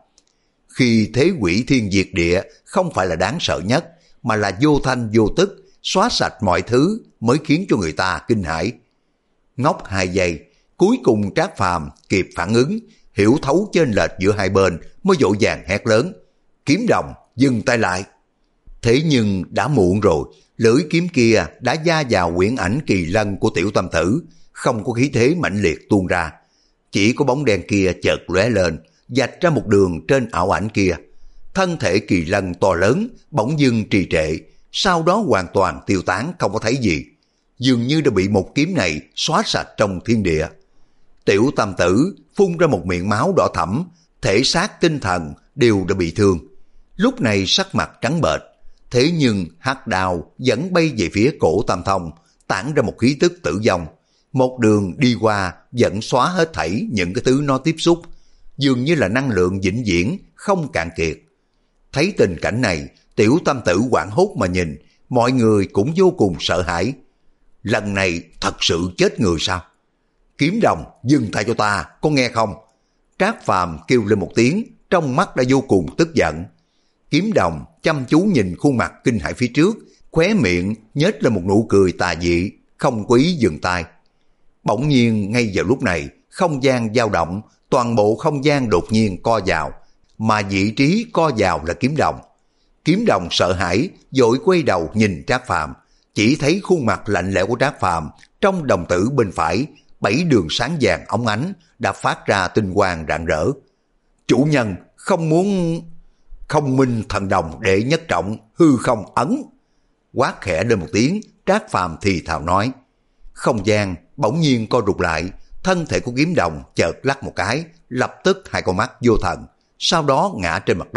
Khi thế quỷ thiên diệt địa không phải là đáng sợ nhất, mà là vô thanh vô tức, xóa sạch mọi thứ mới khiến cho người ta kinh hãi. Ngốc hai giây, cuối cùng Trác Phàm kịp phản ứng, hiểu thấu chênh lệch giữa hai bên, mới vội vàng hét lớn: Kiếm đồng, dừng tay lại! Thế nhưng đã muộn rồi, lưỡi kiếm kia đã gia vào quyển ảnh kỳ lân của Tiểu Tam Tử, không có khí thế mãnh liệt tuôn ra. Chỉ có bóng đen kia chợt lóe lên, vạch ra một đường trên ảo ảnh kia. Thân thể kỳ lân to lớn, bỗng dưng trì trệ, sau đó hoàn toàn tiêu tán không có thấy gì. Dường như đã bị một kiếm này xóa sạch trong thiên địa. Tiểu Tam Tử phun ra một miệng máu đỏ thẫm, thể xác tinh thần đều đã bị thương. Lúc này sắc mặt trắng bệch, thế nhưng hắc đao vẫn bay về phía Cổ Tam Thông, tản ra một khí tức tử vong. Một đường đi qua vẫn xóa hết thảy những cái thứ nó tiếp xúc, dường như là năng lượng vĩnh viễn không cạn kiệt. Thấy tình cảnh này, Tiểu Tam Tử hoảng hốt mà nhìn, mọi người cũng vô cùng sợ hãi. Lần này thật sự chết người sao? Kiếm đồng, dừng tay cho ta, có nghe không? Trác Phàm kêu lên một tiếng, trong mắt đã vô cùng tức giận. Kiếm đồng chăm chú nhìn khuôn mặt kinh hãi phía trước, khóe miệng nhếch lên một nụ cười tà dị, không có ý dừng tay. Bỗng nhiên ngay vào lúc này, không gian dao động, toàn bộ không gian đột nhiên co vào, mà vị trí co vào là kiếm đồng. Kiếm đồng sợ hãi, vội quay đầu nhìn Trác Phàm, chỉ thấy khuôn mặt lạnh lẽo của Trác Phàm, trong đồng tử bên phải, bảy đường sáng vàng óng ánh đã phát ra tinh quang rạng rỡ. Chủ nhân không muốn... Không minh thần đồng đệ nhất trọng, hư không ấn. Quát khẽ lên một tiếng, Trác Phàm thì thào nói. Không gian bỗng nhiên co rụt lại, thân thể của kiếm đồng chợt lắc một cái, lập tức hai con mắt vô thần, sau đó ngã trên mặt đất,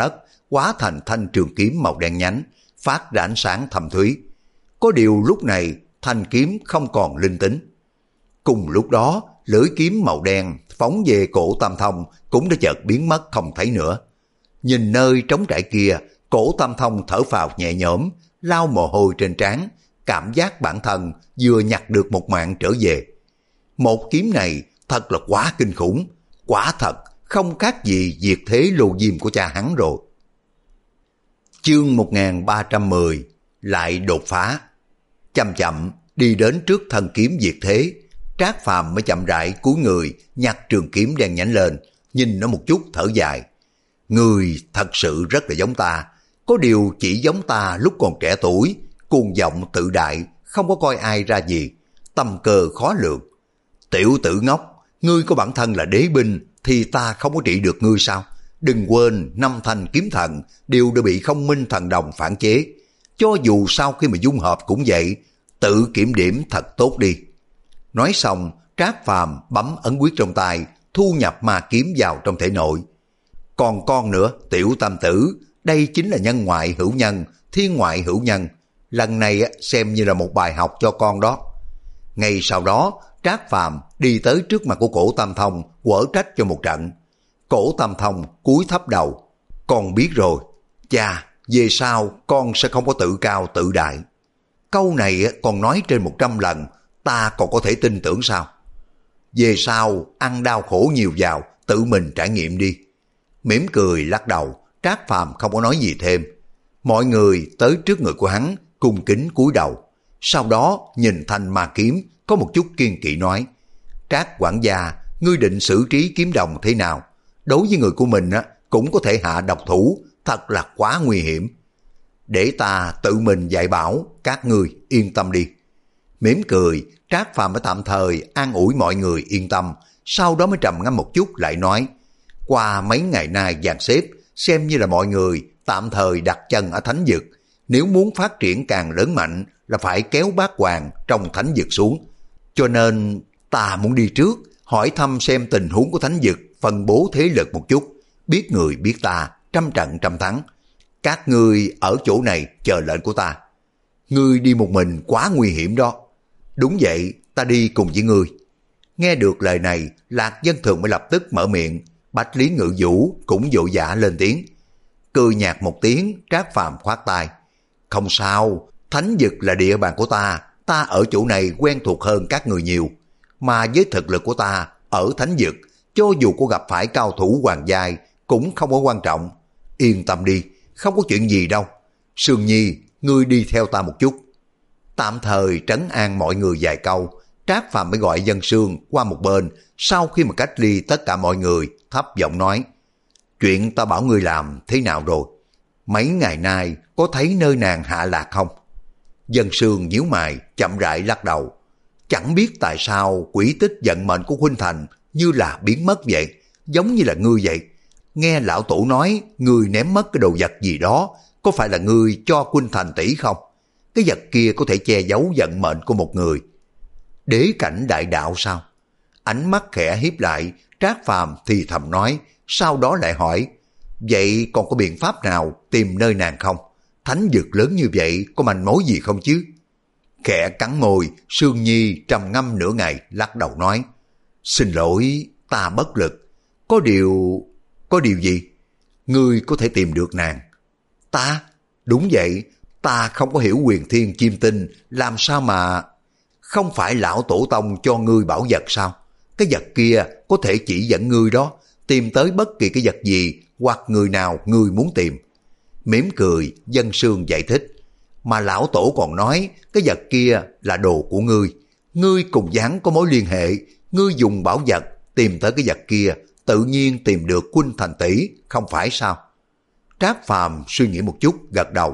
hóa thành thanh trường kiếm màu đen nhánh, phát ra ánh sáng thâm thúy. Có điều lúc này thanh kiếm không còn linh tính. Cùng lúc đó, lưỡi kiếm màu đen phóng về cổ Tam Thông cũng đã chợt biến mất không thấy nữa. Nhìn nơi trống trải kia, cổ Tam Thông thở phào nhẹ nhõm, lau mồ hôi trên trán, cảm giác bản thân vừa nhặt được một mạng trở về. Một kiếm này thật là quá kinh khủng, quả thật không khác gì diệt thế lô diêm của cha hắn rồi. Chương một nghìn ba trăm mười lại đột phá. Chậm chậm đi đến trước thân kiếm diệt thế, Trác Phàm mới chậm rãi cúi người nhặt trường kiếm đen nhánh lên, nhìn nó một chút thở dài. Người thật sự rất là giống ta, có điều chỉ giống ta lúc còn trẻ tuổi, cuồng vọng tự đại, không có coi ai ra gì, tâm cơ khó lường. Tiểu tử ngốc, ngươi có bản thân là đế binh thì ta không có trị được ngươi sao? Đừng quên năm thanh kiếm thần đều đã bị Không Minh Thần Đồng phản chế. Cho dù sau khi mà dung hợp cũng vậy, tự kiểm điểm thật tốt đi. Nói xong, Trác Phàm bấm ấn quyết trong tay, thu nhập ma kiếm vào trong thể nội. Còn con nữa, tiểu tam tử, đây chính là nhân ngoại hữu nhân, thiên ngoại hữu nhân. Lần này xem như là một bài học cho con đó. Ngay sau đó, Trác Phàm đi tới trước mặt của cổ Tam Thông, quở trách cho một trận. Cổ Tam Thông cúi thấp đầu. Con biết rồi, cha, về sau con sẽ không có tự cao tự đại. Câu này con nói trên một trăm lần, ta còn có thể tin tưởng sao? Về sau ăn đau khổ nhiều vào, tự mình trải nghiệm đi. Mỉm cười lắc đầu, Trác Phàm không có nói gì thêm. Mọi người tới trước người của hắn, cung kính cúi đầu. Sau đó nhìn thanh ma kiếm, có một chút kiên kỵ nói: Trác quản gia, ngươi định xử trí kiếm đồng thế nào? Đối với người của mình á, cũng có thể hạ độc thủ, thật là quá nguy hiểm. Để ta tự mình dạy bảo, các ngươi yên tâm đi. Mỉm cười, Trác Phàm mới tạm thời an ủi mọi người yên tâm, sau đó mới trầm ngâm một chút lại nói: qua mấy ngày nay dàn xếp, xem như là mọi người tạm thời đặt chân ở thánh vực. Nếu muốn phát triển càng lớn mạnh là phải kéo bát hoàng trong thánh vực xuống. Cho nên ta muốn đi trước, hỏi thăm xem tình huống của thánh vực, phân bố thế lực một chút, biết người biết ta, trăm trận trăm thắng. Các ngươi ở chỗ này chờ lệnh của ta. Ngươi đi một mình quá nguy hiểm đó. Đúng vậy, ta đi cùng với ngươi. Nghe được lời này, Lạc Dân Thường mới lập tức mở miệng. Bách Lý Ngự Vũ cũng vội vã lên tiếng. Cười nhạt một tiếng, Trác Phàm khoát tay. Không sao, thánh vực là địa bàn của ta, ta ở chỗ này quen thuộc hơn các người nhiều. Mà với thực lực của ta ở thánh vực, cho dù có gặp phải cao thủ hoàng giai cũng không có quan trọng. Yên tâm đi, không có chuyện gì đâu. Sương Nhi, ngươi đi theo ta một chút. Tạm thời trấn an mọi người vài câu, Trác Phàm mới gọi Dân Sương qua một bên, sau khi mà cách ly tất cả mọi người, thấp giọng nói: chuyện ta bảo ngươi làm thế nào rồi? Mấy ngày nay có thấy nơi nàng hạ lạc không? Dân Sương nhíu mày, chậm rãi lắc đầu. Chẳng biết tại sao quỷ tích vận mệnh của Khuynh Thành như là biến mất vậy, giống như là ngươi vậy. Nghe lão tổ nói ngươi ném mất cái đồ vật gì đó, có phải là ngươi cho Khuynh Thành tỷ không? Cái vật kia có thể che giấu vận mệnh của một người. Đế cảnh đại đạo sao? Ánh mắt khẽ híp lại, Trác Phàm thì thầm nói, sau đó lại hỏi: vậy còn có biện pháp nào tìm nơi nàng không? Thánh vực lớn như vậy có manh mối gì không chứ? Khẽ cắn môi, Sương Nhi trầm ngâm nửa ngày, lắc đầu nói: xin lỗi, ta bất lực. Có điều... có điều gì? Ngươi có thể tìm được nàng. Ta? Đúng vậy, ta không có hiểu huyền thiên chiêm tinh, làm sao mà... Không phải lão tổ tông cho ngươi bảo vật sao? Cái vật kia có thể chỉ dẫn ngươi đó, tìm tới bất kỳ cái vật gì hoặc người nào ngươi muốn tìm. Mỉm cười, Dân Sương giải thích. Mà lão tổ còn nói cái vật kia là đồ của ngươi. Ngươi cùng với hắn có mối liên hệ, ngươi dùng bảo vật tìm tới cái vật kia, tự nhiên tìm được Khuynh Thành tỷ, không phải sao? Trác Phàm suy nghĩ một chút, gật đầu.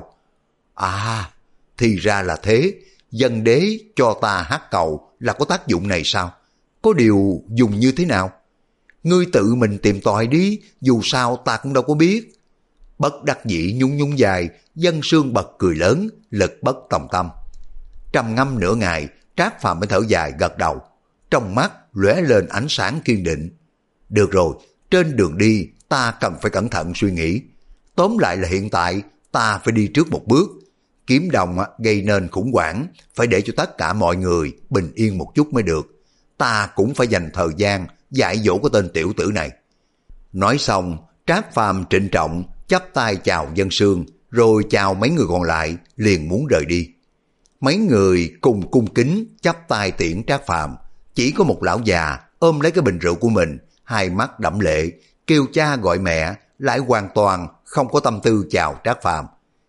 À, thì ra là thế. Dân đế cho ta hát cầu là có tác dụng này sao? Có điều dùng như thế nào? Ngươi tự mình tìm tòi đi, dù sao ta cũng đâu có biết. Bất đắc dĩ nhún nhún dài, Dân Sương bật cười lớn, lực bất tòng tâm. Trầm ngâm nửa ngày, Trác Phàm mới thở dài gật đầu. Trong mắt lóe lên ánh sáng kiên định. Được rồi, trên đường đi ta cần phải cẩn thận suy nghĩ. Tóm lại là hiện tại ta phải đi trước một bước. Kiếm đồng gây nên khủng hoảng, phải để cho tất cả mọi người bình yên một chút mới được. Ta cũng phải dành thời gian dạy dỗ cái tên tiểu tử này. Nói xong, Trác Phàm trịnh trọng chắp tay chào Dân Sương, rồi chào mấy người còn lại, liền muốn rời đi. Mấy người cùng cung kính chắp tay tiễn Trác Phàm, chỉ có một lão già ôm lấy cái bình rượu của mình, hai mắt đẫm lệ, kêu cha gọi mẹ, lại hoàn toàn không có tâm tư chào Trác Phàm.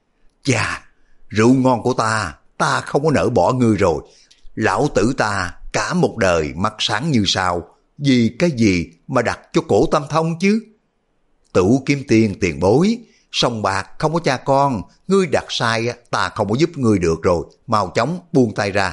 Chà, rượu ngon của ta, ta không có nỡ bỏ ngươi rồi. Lão tử ta cả một đời mắt sáng như sao, vì cái gì mà đặt cho cổ Tam Thông chứ? Tửu Kiếm Tiên tiền bối, sòng bạc không có cha con, ngươi đặt sai ta không có giúp ngươi được rồi, mau chóng buông tay ra.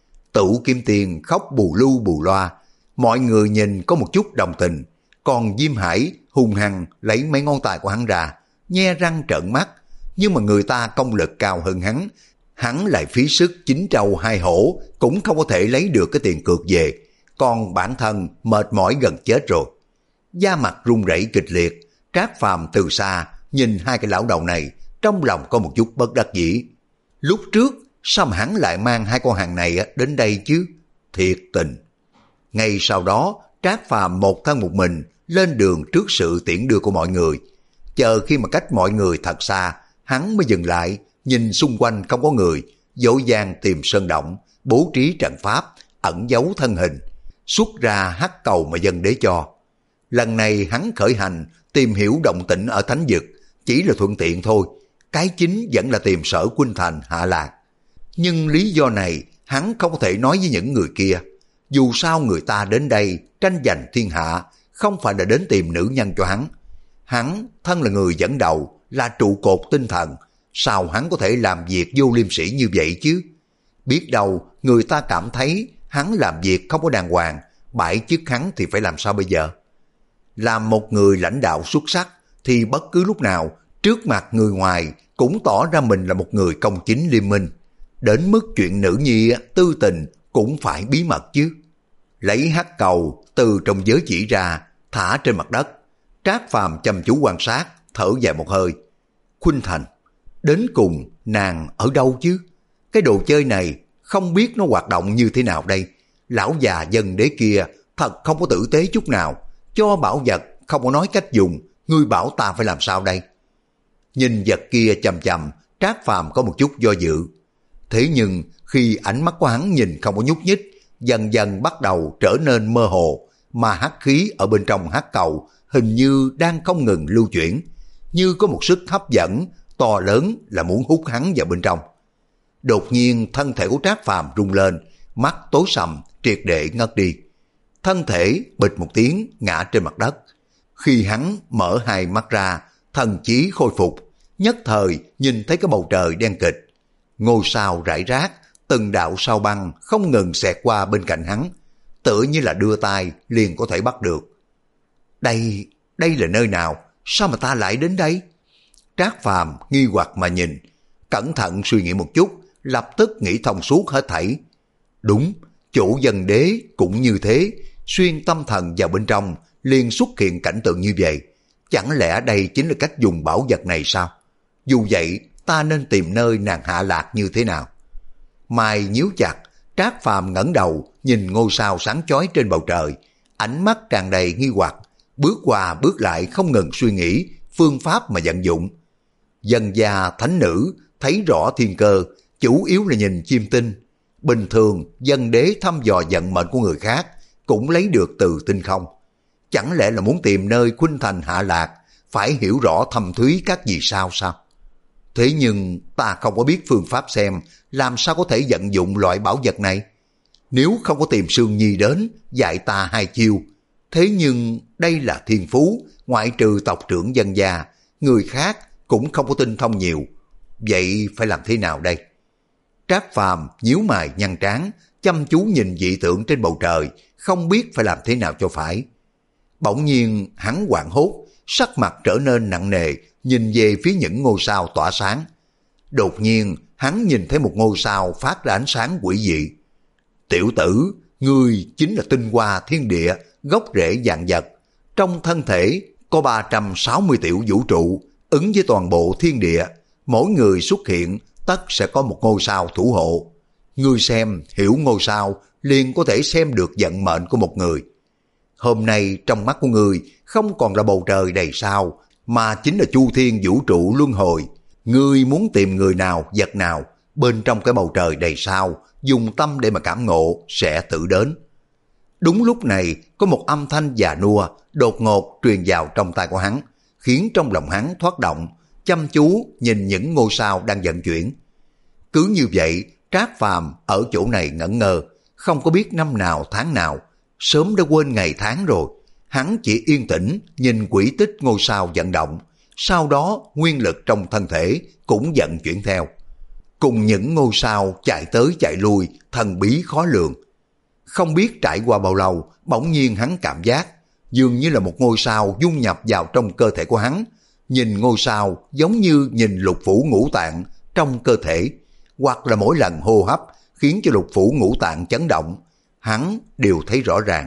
Tửu Kiếm Tiên khóc bù lu bù loa, mọi người nhìn có một chút đồng tình, còn Diêm Hải hung hăng lấy mấy ngón tay của hắn ra, nhe răng trợn mắt, nhưng mà người ta công lực cao hơn hắn, hắn lại phí sức chín trâu hai hổ cũng không có thể lấy được cái tiền cược về, còn bản thân mệt mỏi gần chết rồi. Da mặt run rẩy kịch liệt, Trác Phàm từ xa nhìn hai cái lão đầu này, trong lòng có một chút bất đắc dĩ. Lúc trước sao mà hắn lại mang hai con hàng này đến đây chứ? Thiệt tình. Ngay sau đó, Trác Phàm một thân một mình lên đường trước sự tiễn đưa của mọi người. Chờ khi mà cách mọi người thật xa, hắn mới dừng lại, nhìn xung quanh không có người, dội vàng tìm sơn động, bố trí trận pháp, ẩn giấu thân hình, xuất ra hắc cầu mà dân đế cho. Lần này hắn khởi hành, tìm hiểu động tĩnh ở thánh vực, chỉ là thuận tiện thôi, cái chính vẫn là tìm Sở Khuynh Thành hạ lạc. Nhưng lý do này hắn không có thể nói với những người kia, dù sao người ta đến đây tranh giành thiên hạ, không phải là đến tìm nữ nhân cho hắn. Hắn thân là người dẫn đầu, là trụ cột tinh thần, sao hắn có thể làm việc vô liêm sỉ như vậy chứ? Biết đâu người ta cảm thấy hắn làm việc không có đàng hoàng, bãi chức hắn thì phải làm sao bây giờ? Làm một người lãnh đạo xuất sắc thì bất cứ lúc nào trước mặt người ngoài cũng tỏ ra mình là một người công chính liêm minh. Đến mức chuyện nữ nhi tư tình cũng phải bí mật chứ. Lấy hắc cầu từ trong giới chỉ ra, thả trên mặt đất. Trác Phàm chăm chú quan sát, thở dài một hơi. Khuynh Thành, đến cùng nàng ở đâu chứ? Cái đồ chơi này không biết nó hoạt động như thế nào đây. Lão già Dân Đế kia thật không có tử tế chút nào, cho bảo vật không có nói cách dùng, ngươi bảo ta phải làm sao đây? Nhìn vật kia chầm chầm, Trác Phàm có một chút do dự. Thế nhưng khi ánh mắt của hắn nhìn không có nhúc nhích, dần dần bắt đầu trở nên mơ hồ, mà hắc khí ở bên trong hắc cầu hình như đang không ngừng lưu chuyển, như có một sức hấp dẫn to lớn là muốn hút hắn vào bên trong. Đột nhiên thân thể của Trác Phàm rung lên, mắt tối sầm, triệt để ngất đi. Thân thể bịch một tiếng ngã trên mặt đất. Khi hắn mở hai mắt ra, thần trí khôi phục, nhất thời nhìn thấy cái bầu trời đen kịch. Ngôi sao rải rác, từng đạo sao băng không ngừng xẹt qua bên cạnh hắn, tựa như là đưa tay liền có thể bắt được. Đây, đây là nơi nào? Sao mà ta lại đến đây? Trác Phàm nghi hoặc mà nhìn, cẩn thận suy nghĩ một chút, lập tức nghĩ thông suốt hết thảy. Đúng, chủ Dân Đế cũng như thế, xuyên tâm thần vào bên trong, liền xuất hiện cảnh tượng như vậy. Chẳng lẽ đây chính là cách dùng bảo vật này sao? Dù vậy, ta nên tìm nơi nàng hạ lạc như thế nào? Mày nhíu chặt, Trác Phàm ngẩng đầu, nhìn ngôi sao sáng chói trên bầu trời, ánh mắt tràn đầy nghi hoặc, bước qua bước lại không ngừng suy nghĩ phương pháp mà vận dụng. Dân gia thánh nữ thấy rõ thiên cơ, chủ yếu là nhìn chiêm tinh. Bình thường Dân Đế thăm dò vận mệnh của người khác cũng lấy được từ tinh không. Chẳng lẽ là muốn tìm nơi Khuynh Thành hạ lạc, phải hiểu rõ thâm thúy các vì sao sao? Thế nhưng ta không có biết phương pháp xem, làm sao có thể vận dụng loại bảo vật này? Nếu không có tìm Sương Nhi đến, dạy ta hai chiêu. Thế nhưng đây là thiên phú, ngoại trừ tộc trưởng Dân gia, người khác cũng không có tinh thông nhiều. Vậy phải làm thế nào đây? Trác Phàm nhíu mày nhăn trán, chăm chú nhìn dị tượng trên bầu trời, không biết phải làm thế nào cho phải. Bỗng nhiên hắn hoảng hốt, sắc mặt trở nên nặng nề, nhìn về phía những ngôi sao tỏa sáng. Đột nhiên hắn nhìn thấy một ngôi sao phát ra ánh sáng quỷ dị. Tiểu tử, ngươi chính là tinh hoa thiên địa, gốc rễ vạn vật. Trong thân thể có ba trăm sáu mươi tiểu vũ trụ, ứng với toàn bộ thiên địa, mỗi người xuất hiện tất sẽ có một ngôi sao thủ hộ. Ngươi xem hiểu ngôi sao liền có thể xem được vận mệnh của một người. Hôm nay trong mắt của ngươi không còn là bầu trời đầy sao, mà chính là chu thiên vũ trụ luân hồi. Ngươi muốn tìm người nào, vật nào, bên trong cái bầu trời đầy sao, dùng tâm để mà cảm ngộ, sẽ tự đến. Đúng lúc này, có một âm thanh già nua, đột ngột truyền vào trong tai của hắn, khiến trong lòng hắn thoát động, chăm chú nhìn những ngôi sao đang vận chuyển. Cứ như vậy, Trác Phàm ở chỗ này ngẩn ngơ, không có biết năm nào tháng nào, sớm đã quên ngày tháng rồi. Hắn chỉ yên tĩnh nhìn quỹ tích ngôi sao vận động, sau đó nguyên lực trong thân thể cũng vận chuyển theo. Cùng những ngôi sao chạy tới chạy lui, thần bí khó lường. Không biết trải qua bao lâu, bỗng nhiên hắn cảm giác dường như là một ngôi sao dung nhập vào trong cơ thể của hắn. Nhìn ngôi sao giống như nhìn lục phủ ngũ tạng trong cơ thể, hoặc là mỗi lần hô hấp khiến cho lục phủ ngũ tạng chấn động, hắn đều thấy rõ ràng.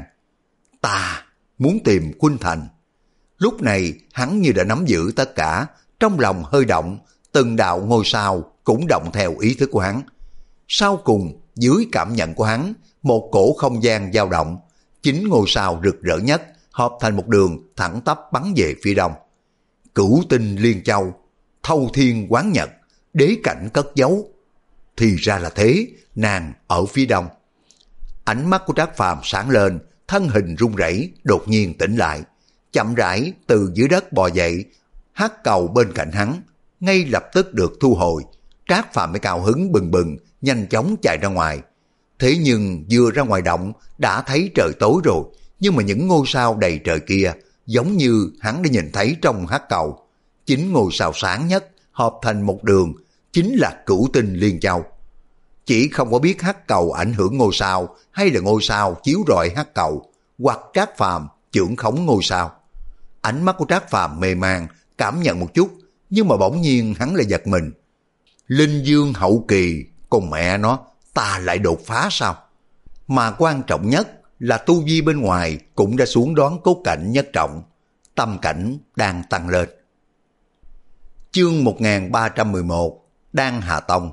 Ta muốn tìm Khuynh Thành. Lúc này hắn như đã nắm giữ tất cả, trong lòng hơi động, từng đạo ngôi sao cũng động theo ý thức của hắn. Sau cùng, dưới cảm nhận của hắn, một cổ không gian dao động, chín ngôi sao rực rỡ nhất hợp thành một đường thẳng tắp bắn về phía đông. Cửu tinh liên châu, thâu thiên quán nhật, đế cảnh cất giấu. Thì ra là thế, nàng ở phía đông. Ánh mắt của Trác Phàm sáng lên, thân hình run rẩy, đột nhiên tỉnh lại, chậm rãi từ dưới đất bò dậy. Hắc cầu bên cạnh hắn ngay lập tức được thu hồi. Trác Phàm mới cao hứng bừng bừng, nhanh chóng chạy ra ngoài. Thế nhưng vừa ra ngoài động đã thấy trời tối rồi, nhưng mà những ngôi sao đầy trời kia giống như hắn đã nhìn thấy trong hắc cầu. Chính ngôi sao sáng nhất hợp thành một đường, chính là cửu tinh liên châu. Chỉ không có biết hắc cầu ảnh hưởng ngôi sao hay là ngôi sao chiếu rọi hắc cầu, hoặc Trác Phàm chưởng khống ngôi sao. Ánh mắt của Trác Phàm mê man, cảm nhận một chút, nhưng mà bỗng nhiên hắn lại giật mình. Linh dương hậu kỳ, con mẹ nó, ta lại đột phá sao? Mà quan trọng nhất là tu vi bên ngoài cũng đã xuống đoán cốt cảnh nhất trọng, tâm cảnh đang tăng lên. Chương một nghìn ba trăm mười một, Đan Hà Tông.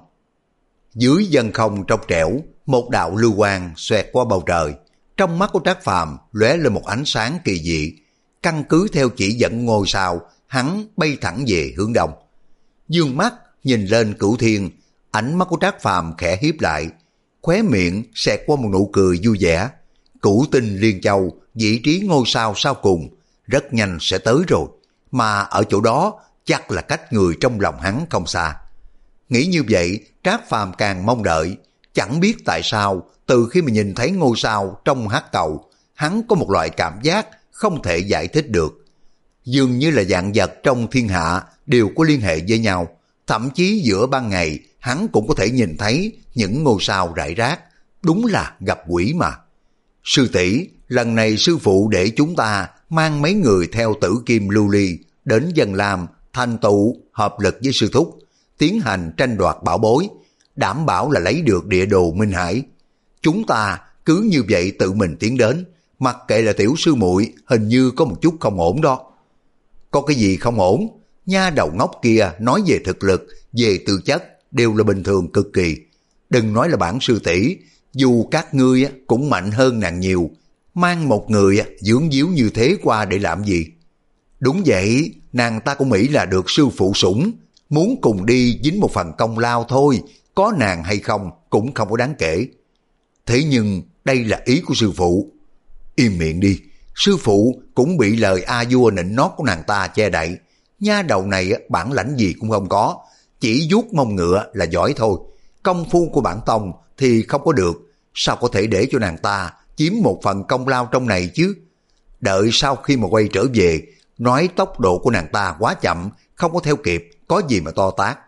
Dưới dân không trong trẻo, một đạo lưu quang xoẹt qua bầu trời. Trong mắt của Trác Phàm lóe lên một ánh sáng kỳ dị. Căn cứ theo chỉ dẫn ngôi sao, hắn bay thẳng về hướng đông. Dương mắt nhìn lên cửu thiên, ánh mắt của Trác Phàm khẽ hiếp lại, khóe miệng xẹt qua một nụ cười vui vẻ. Cửu tinh liên châu, vị trí ngôi sao sau cùng, rất nhanh sẽ tới rồi, mà ở chỗ đó chắc là cách người trong lòng hắn không xa. Nghĩ như vậy, Trác Phàm càng mong đợi. Chẳng biết tại sao, từ khi mà nhìn thấy ngôi sao trong hắc cầu, hắn có một loại cảm giác không thể giải thích được. Dường như là vạn vật trong thiên hạ đều có liên hệ với nhau. Thậm chí giữa ban ngày, hắn cũng có thể nhìn thấy những ngôi sao rải rác. Đúng là gặp quỷ mà. Sư tỷ, lần này sư phụ để chúng ta mang mấy người theo Tử Kim Lưu Ly đến Dân Lam thành tụ hợp lực với sư thúc, tiến hành tranh đoạt bảo bối, đảm bảo là lấy được địa đồ Minh Hải. Chúng ta cứ như vậy tự mình tiến đến, mặc kệ là tiểu sư muội hình như có một chút không ổn đó. Có cái gì không ổn? Nha đầu ngốc kia nói về thực lực, về tư chất đều là bình thường cực kỳ. Đừng nói là bản sư tỷ, dù các ngươi cũng mạnh hơn nàng nhiều, mang một người dưỡng díu như thế qua để làm gì? Đúng vậy, nàng ta cũng nghĩ là được sư phụ sủng, muốn cùng đi dính một phần công lao thôi, có nàng hay không cũng không có đáng kể. Thế nhưng đây là ý của sư phụ. Im miệng đi, sư phụ cũng bị lời a vua nịnh nót của nàng ta che đậy. Nha đầu này bản lãnh gì cũng không có, chỉ vuốt mông ngựa là giỏi thôi. Công phu của bản tông thì không có được, sao có thể để cho nàng ta chiếm một phần công lao trong này chứ? Đợi sau khi mà quay trở về, nói tốc độ của nàng ta quá chậm, không có theo kịp, có gì mà to tát.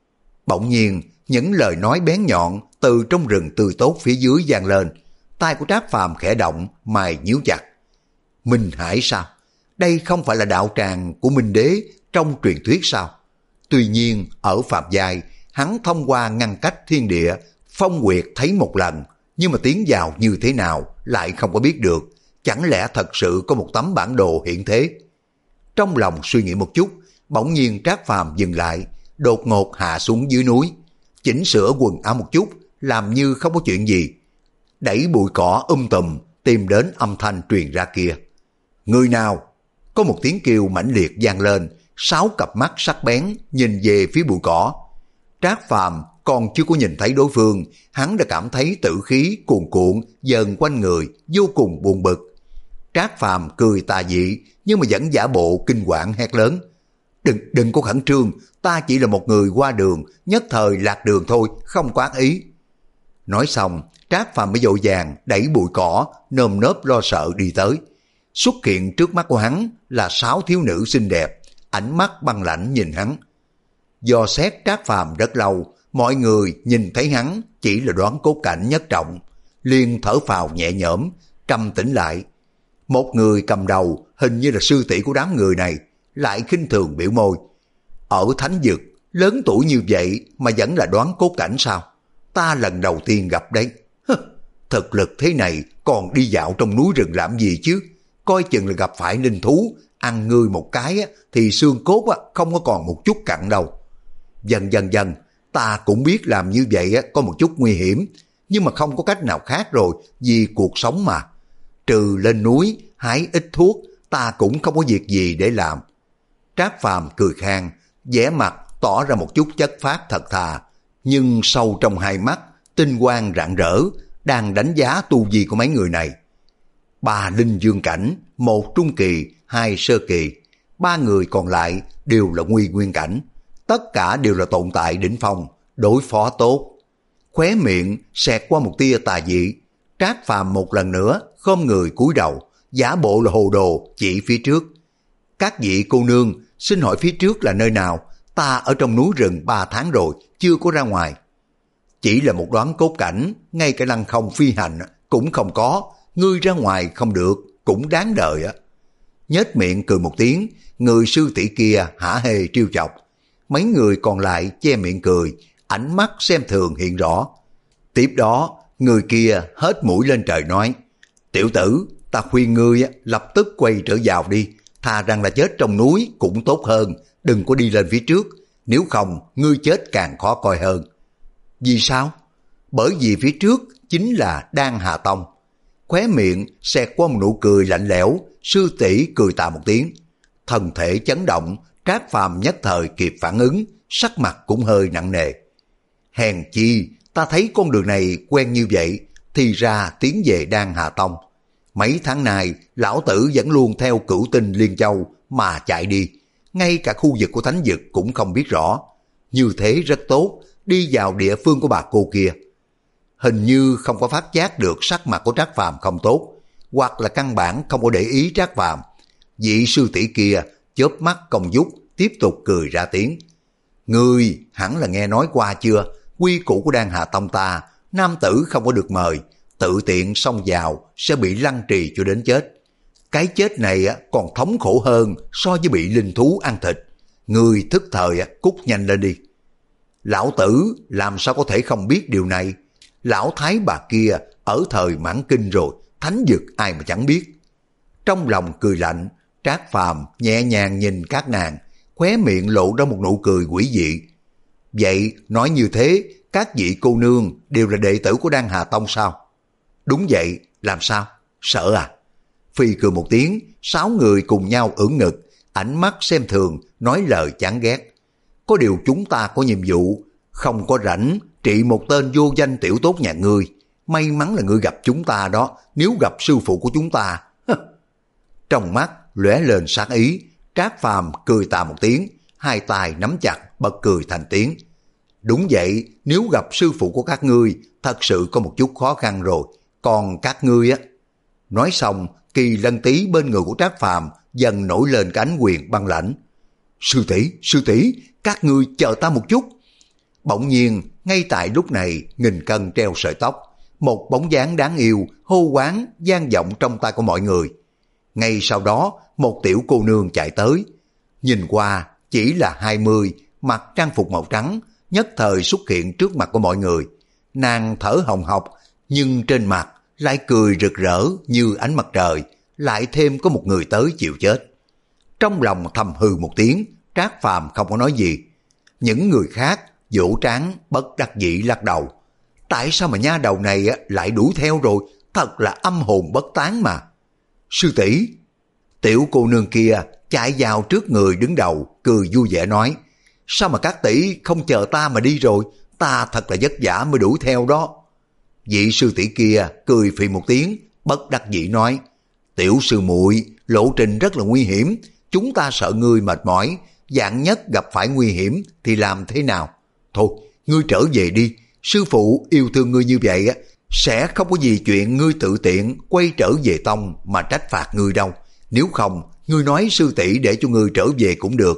Bỗng nhiên, những lời nói bén nhọn từ trong rừng tươi tốt phía dưới vang lên. Tai của Trác Phàm khẽ động, mày nhíu chặt. Minh Hải sao? Đây không phải là đạo tràng của Minh Đế trong truyền thuyết sao? Tuy nhiên, ở Phạm Giai, hắn thông qua ngăn cách thiên địa, phong quyệt thấy một lần, nhưng mà tiến vào như thế nào lại không có biết được. Chẳng lẽ thật sự có một tấm bản đồ hiện thế? Trong lòng suy nghĩ một chút, Bỗng nhiên Trác Phàm dừng lại, đột ngột hạ xuống dưới núi, chỉnh sửa quần áo một chút, làm như không có chuyện gì. Đẩy bụi cỏ um tùm, tìm đến âm thanh truyền ra kia. Người nào? Có một tiếng kêu mãnh liệt vang lên, sáu cặp mắt sắc bén nhìn về phía bụi cỏ. Trác Phàm còn chưa có nhìn thấy đối phương, hắn đã cảm thấy tử khí cuồn cuộn dần quanh người, vô cùng buồn bực. Trác Phàm cười tà dị, nhưng mà vẫn giả bộ kinh quản hét lớn. Đừng, đừng có khẩn trương, ta chỉ là một người qua đường, nhất thời lạc đường thôi, không có ác ý. Nói xong, Trác Phàm mới vội vàng đẩy bụi cỏ, nơm nớp lo sợ đi tới. Xuất hiện trước mắt của hắn là sáu thiếu nữ xinh đẹp, ánh mắt băng lãnh nhìn hắn. Do xét Trác Phàm rất lâu, mọi người nhìn thấy hắn chỉ là đoán cốt cảnh nhất trọng, liền thở phào nhẹ nhõm, trầm tĩnh lại. Một người cầm đầu hình như là sư tỷ của đám người này, lại khinh thường biểu môi. Ở thánh vực, lớn tuổi như vậy mà vẫn là đoán cốt cảnh sao? Ta lần đầu tiên gặp đấy. Hừ, thực lực thế này còn đi dạo trong núi rừng làm gì chứ? Coi chừng là gặp phải linh thú, ăn ngươi một cái thì xương cốt không có còn một chút cặn đâu. Dần dần dần, ta cũng biết làm như vậy có một chút nguy hiểm, nhưng mà không có cách nào khác rồi, vì cuộc sống mà. Trừ lên núi, hái ít thuốc, ta cũng không có việc gì để làm. Trác Phàm cười khang, vẻ mặt tỏ ra một chút chất phác thật thà, nhưng sâu trong hai mắt, tinh quang rạng rỡ, đang đánh giá tu vi của mấy người này. Ba linh dương cảnh, một trung kỳ, hai sơ kỳ, ba người còn lại đều là nguy nguyên cảnh. Tất cả đều là tồn tại đỉnh phong, đối phó tốt. Khóe miệng xẹt qua một tia tà dị, Trác Phàm một lần nữa khom người cúi đầu, giả bộ là hồ đồ chỉ phía trước. Các vị cô nương, xin hỏi phía trước là nơi nào? Ta ở trong núi rừng ba tháng rồi, chưa có ra ngoài. Chỉ là một đoán cốt cảnh, ngay cả lăng không phi hành cũng không có, ngươi ra ngoài không được, cũng đáng đợi á. Nhếch miệng cười một tiếng, người sư tỷ kia hả hê trêu chọc. Mấy người còn lại che miệng cười, ánh mắt xem thường hiện rõ. Tiếp đó, người kia hết mũi lên trời nói, tiểu tử, ta khuyên ngươi lập tức quay trở vào đi, thà rằng là chết trong núi cũng tốt hơn, đừng có đi lên phía trước, nếu không ngươi chết càng khó coi hơn. Vì sao? Bởi vì phía trước chính là Đan Hà Tông. Khóe miệng xẹt qua một nụ cười lạnh lẽo, sư tỷ cười tà một tiếng. Thân thể chấn động, Trác Phàm nhất thời kịp phản ứng, sắc mặt cũng hơi nặng nề. Hèn chi, ta thấy con đường này quen như vậy, thì ra tiến về Đan Hà Tông. Mấy tháng nay, lão tử vẫn luôn theo Cửu Tinh Liên Châu mà chạy đi, ngay cả khu vực của thánh vực cũng không biết rõ. Như thế rất tốt, đi vào địa phương của bà cô kia. Hình như không có phát giác được sắc mặt của Trác Phàm không tốt, hoặc là căn bản không có để ý Trác Phàm. Vị sư tỷ kia chớp mắt cong vút, tiếp tục cười ra tiếng. Ngươi hẳn là nghe nói qua chưa, quy củ của Đan Hà Tông ta, nam tử không có được mời, tự tiện xông vào sẽ bị lăng trì cho đến chết. Cái chết này còn thống khổ hơn so với bị linh thú ăn thịt. Ngươi thức thời cút nhanh lên đi. Lão tử làm sao có thể không biết điều này? Lão thái bà kia ở thời Mãn Kinh rồi, thánh vực ai mà chẳng biết. Trong lòng cười lạnh, Trác Phàm nhẹ nhàng nhìn các nàng, khóe miệng lộ ra một nụ cười quỷ dị. Vậy nói như thế, các vị cô nương đều là đệ tử của Đan Hà Tông sao? Đúng vậy, làm sao? Sợ à? Phi cười một tiếng, sáu người cùng nhau ưỡn ngực, ánh mắt xem thường, nói lời chán ghét. Có điều chúng ta có nhiệm vụ, không có rảnh trị một tên vô danh tiểu tốt nhà ngươi. May mắn là ngươi gặp chúng ta đó, nếu gặp sư phụ của chúng ta. Trong mắt lóe lên sát ý, Trác Phàm cười tà một tiếng, hai tay nắm chặt bật cười thành tiếng. Đúng vậy, nếu gặp sư phụ của các ngươi, thật sự có một chút khó khăn rồi, còn các ngươi á. Nói xong, Kỳ Lân Tý bên người của Trác Phàm dần nổi lên cái ánh quyền băng lãnh. Sư tỷ, sư tỷ, các ngươi chờ ta một chút. Bỗng nhiên, ngay tại lúc này, nghìn cân treo sợi tóc, một bóng dáng đáng yêu, hô quán, vang vọng trong tai của mọi người. Ngay sau đó, một tiểu cô nương chạy tới. Nhìn qua, chỉ là hai mươi, mặc trang phục màu trắng, nhất thời xuất hiện trước mặt của mọi người. Nàng thở hồng hộc, nhưng trên mặt lại cười rực rỡ như ánh mặt trời, lại thêm có một người tới chịu chết. Trong lòng thầm hừ một tiếng, Trác Phàm không có nói gì. Những người khác vỗ trán bất đắc dĩ lắc đầu. Tại sao mà nha đầu này lại đuổi theo rồi, thật là âm hồn bất tán mà. Sư tỷ. Tiểu cô nương kia chạy vào trước người đứng đầu, cười vui vẻ nói, sao mà các tỷ không chờ ta mà đi rồi, ta thật là vất vả mới đuổi theo đó. Vị sư tỷ kia cười phì một tiếng, bất đắc dĩ nói, tiểu sư muội, lộ trình rất là nguy hiểm, chúng ta sợ ngươi mệt mỏi, vạn nhất gặp phải nguy hiểm thì làm thế nào? Thôi, ngươi trở về đi, sư phụ yêu thương ngươi như vậy á, sẽ không có gì chuyện ngươi tự tiện quay trở về tông mà trách phạt ngươi đâu. Nếu không, ngươi nói sư tỷ để cho ngươi trở về cũng được.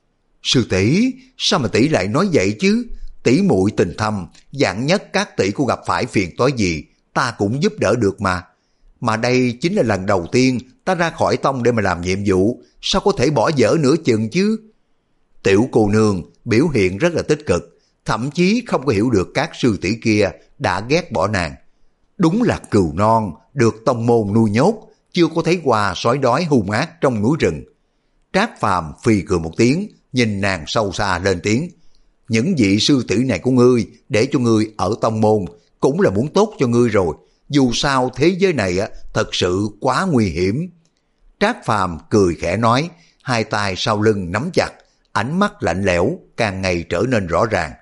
Sư tỷ, sao mà tỷ lại nói vậy chứ? Tỷ muội tình thâm, vạn nhất các tỷ có gặp phải phiền toái gì, ta cũng giúp đỡ được mà. Mà đây chính là lần đầu tiên ta ra khỏi tông để mà làm nhiệm vụ, sao có thể bỏ dở nửa chừng chứ? Tiểu cô nương biểu hiện rất là tích cực, thậm chí không có hiểu được các sư tỷ kia đã ghét bỏ nàng. Đúng là cừu non, được tông môn nuôi nhốt, chưa có thấy qua sói đói hung ác trong núi rừng. Trác Phàm phì cười một tiếng, nhìn nàng sâu xa lên tiếng. Những vị sư tỷ này của ngươi, để cho ngươi ở tông môn, cũng là muốn tốt cho ngươi rồi. Dù sao thế giới này á, thật sự quá nguy hiểm. Trác Phàm cười khẽ nói, hai tay sau lưng nắm chặt, ánh mắt lạnh lẽo càng ngày trở nên rõ ràng.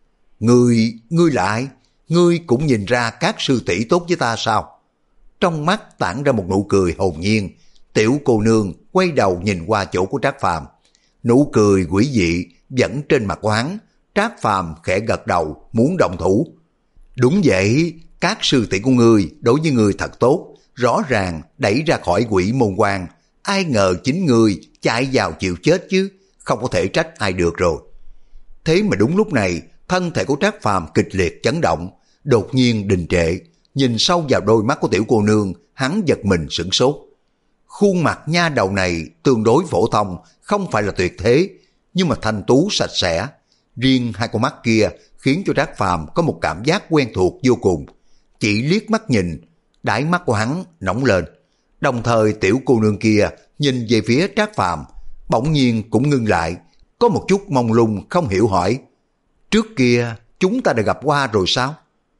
Ngươi, ngươi là ai? Ngươi cũng nhìn ra các sư tỷ tốt với ta sao? Trong mắt tản ra một nụ cười hồn nhiên, tiểu cô nương quay đầu nhìn qua chỗ của Trác Phàm. Nụ cười quỷ dị vẫn trên mặt của hắn. Trác Phàm khẽ gật đầu muốn động thủ. Đúng vậy, các sư tỷ của ngươi đối với ngươi thật tốt, rõ ràng đẩy ra khỏi quỷ môn quan. Ai ngờ chính ngươi chạy vào chịu chết chứ, không có thể trách ai được rồi. Thế mà đúng lúc này, thân thể của Trác Phàm kịch liệt chấn động, đột nhiên đình trệ. Nhìn sâu vào đôi mắt của tiểu cô nương, hắn giật mình sửng sốt. Khuôn mặt nha đầu này tương đối phổ thông, không phải là tuyệt thế, nhưng mà thanh tú sạch sẽ. Riêng hai con mắt kia khiến cho Trác Phàm có một cảm giác quen thuộc vô cùng. Chỉ liếc mắt nhìn, đáy mắt của hắn nóng lên. Đồng thời tiểu cô nương kia nhìn về phía Trác Phàm, bỗng nhiên cũng ngưng lại, có một chút mông lung không hiểu hỏi. Trước kia chúng ta đã gặp qua rồi sao?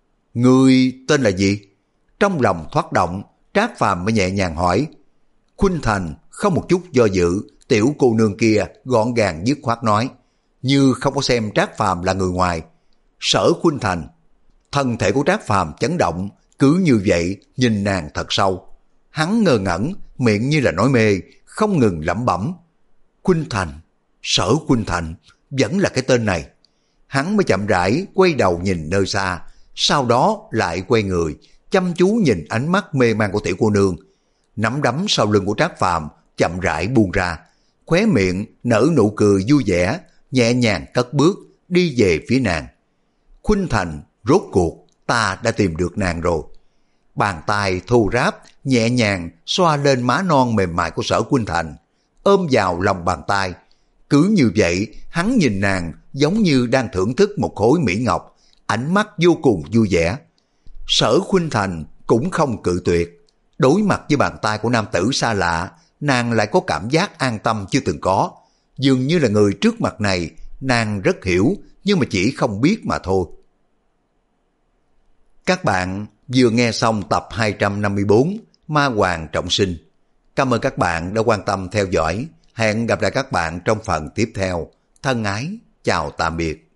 Ngươi tên là gì? Trong lòng thoát động, Trác Phàm mới nhẹ nhàng hỏi. Khuynh Thành. Không một chút do dự, tiểu cô nương kia gọn gàng dứt khoát nói, như không có xem Trác Phàm là người ngoài. Sở Khuynh Thành. Thân thể của Trác Phàm chấn động, cứ như vậy nhìn nàng thật sâu. Hắn ngơ ngẩn, miệng như là nói mê, không ngừng lẩm bẩm. Khuynh Thành, Sở Khuynh Thành, vẫn là cái tên này. Hắn mới chậm rãi quay đầu nhìn nơi xa, sau đó lại quay người, chăm chú nhìn ánh mắt mê man của tiểu cô nương. Nắm đấm sau lưng của Trác Phàm chậm rãi buông ra, khóe miệng nở nụ cười vui vẻ, nhẹ nhàng cất bước đi về phía nàng. Khuynh Thành, rốt cuộc ta đã tìm được nàng rồi. Bàn tay thô ráp nhẹ nhàng xoa lên má non mềm mại của Sở Khuynh Thành, ôm vào lòng bàn tay. Cứ như vậy hắn nhìn nàng giống như đang thưởng thức một khối mỹ ngọc, ánh mắt vô cùng vui vẻ. Sở Khuynh Thành cũng không cự tuyệt. Đối mặt với bàn tay của nam tử xa lạ, nàng lại có cảm giác an tâm chưa từng có. Dường như là người trước mặt này nàng rất hiểu, nhưng mà chỉ không biết mà thôi. Các bạn vừa nghe xong tập hai trăm năm mươi bốn Ma Hoàng Trọng Sinh. Cảm ơn các bạn đã quan tâm theo dõi. Hẹn gặp lại các bạn trong phần tiếp theo. Thân ái, chào tạm biệt.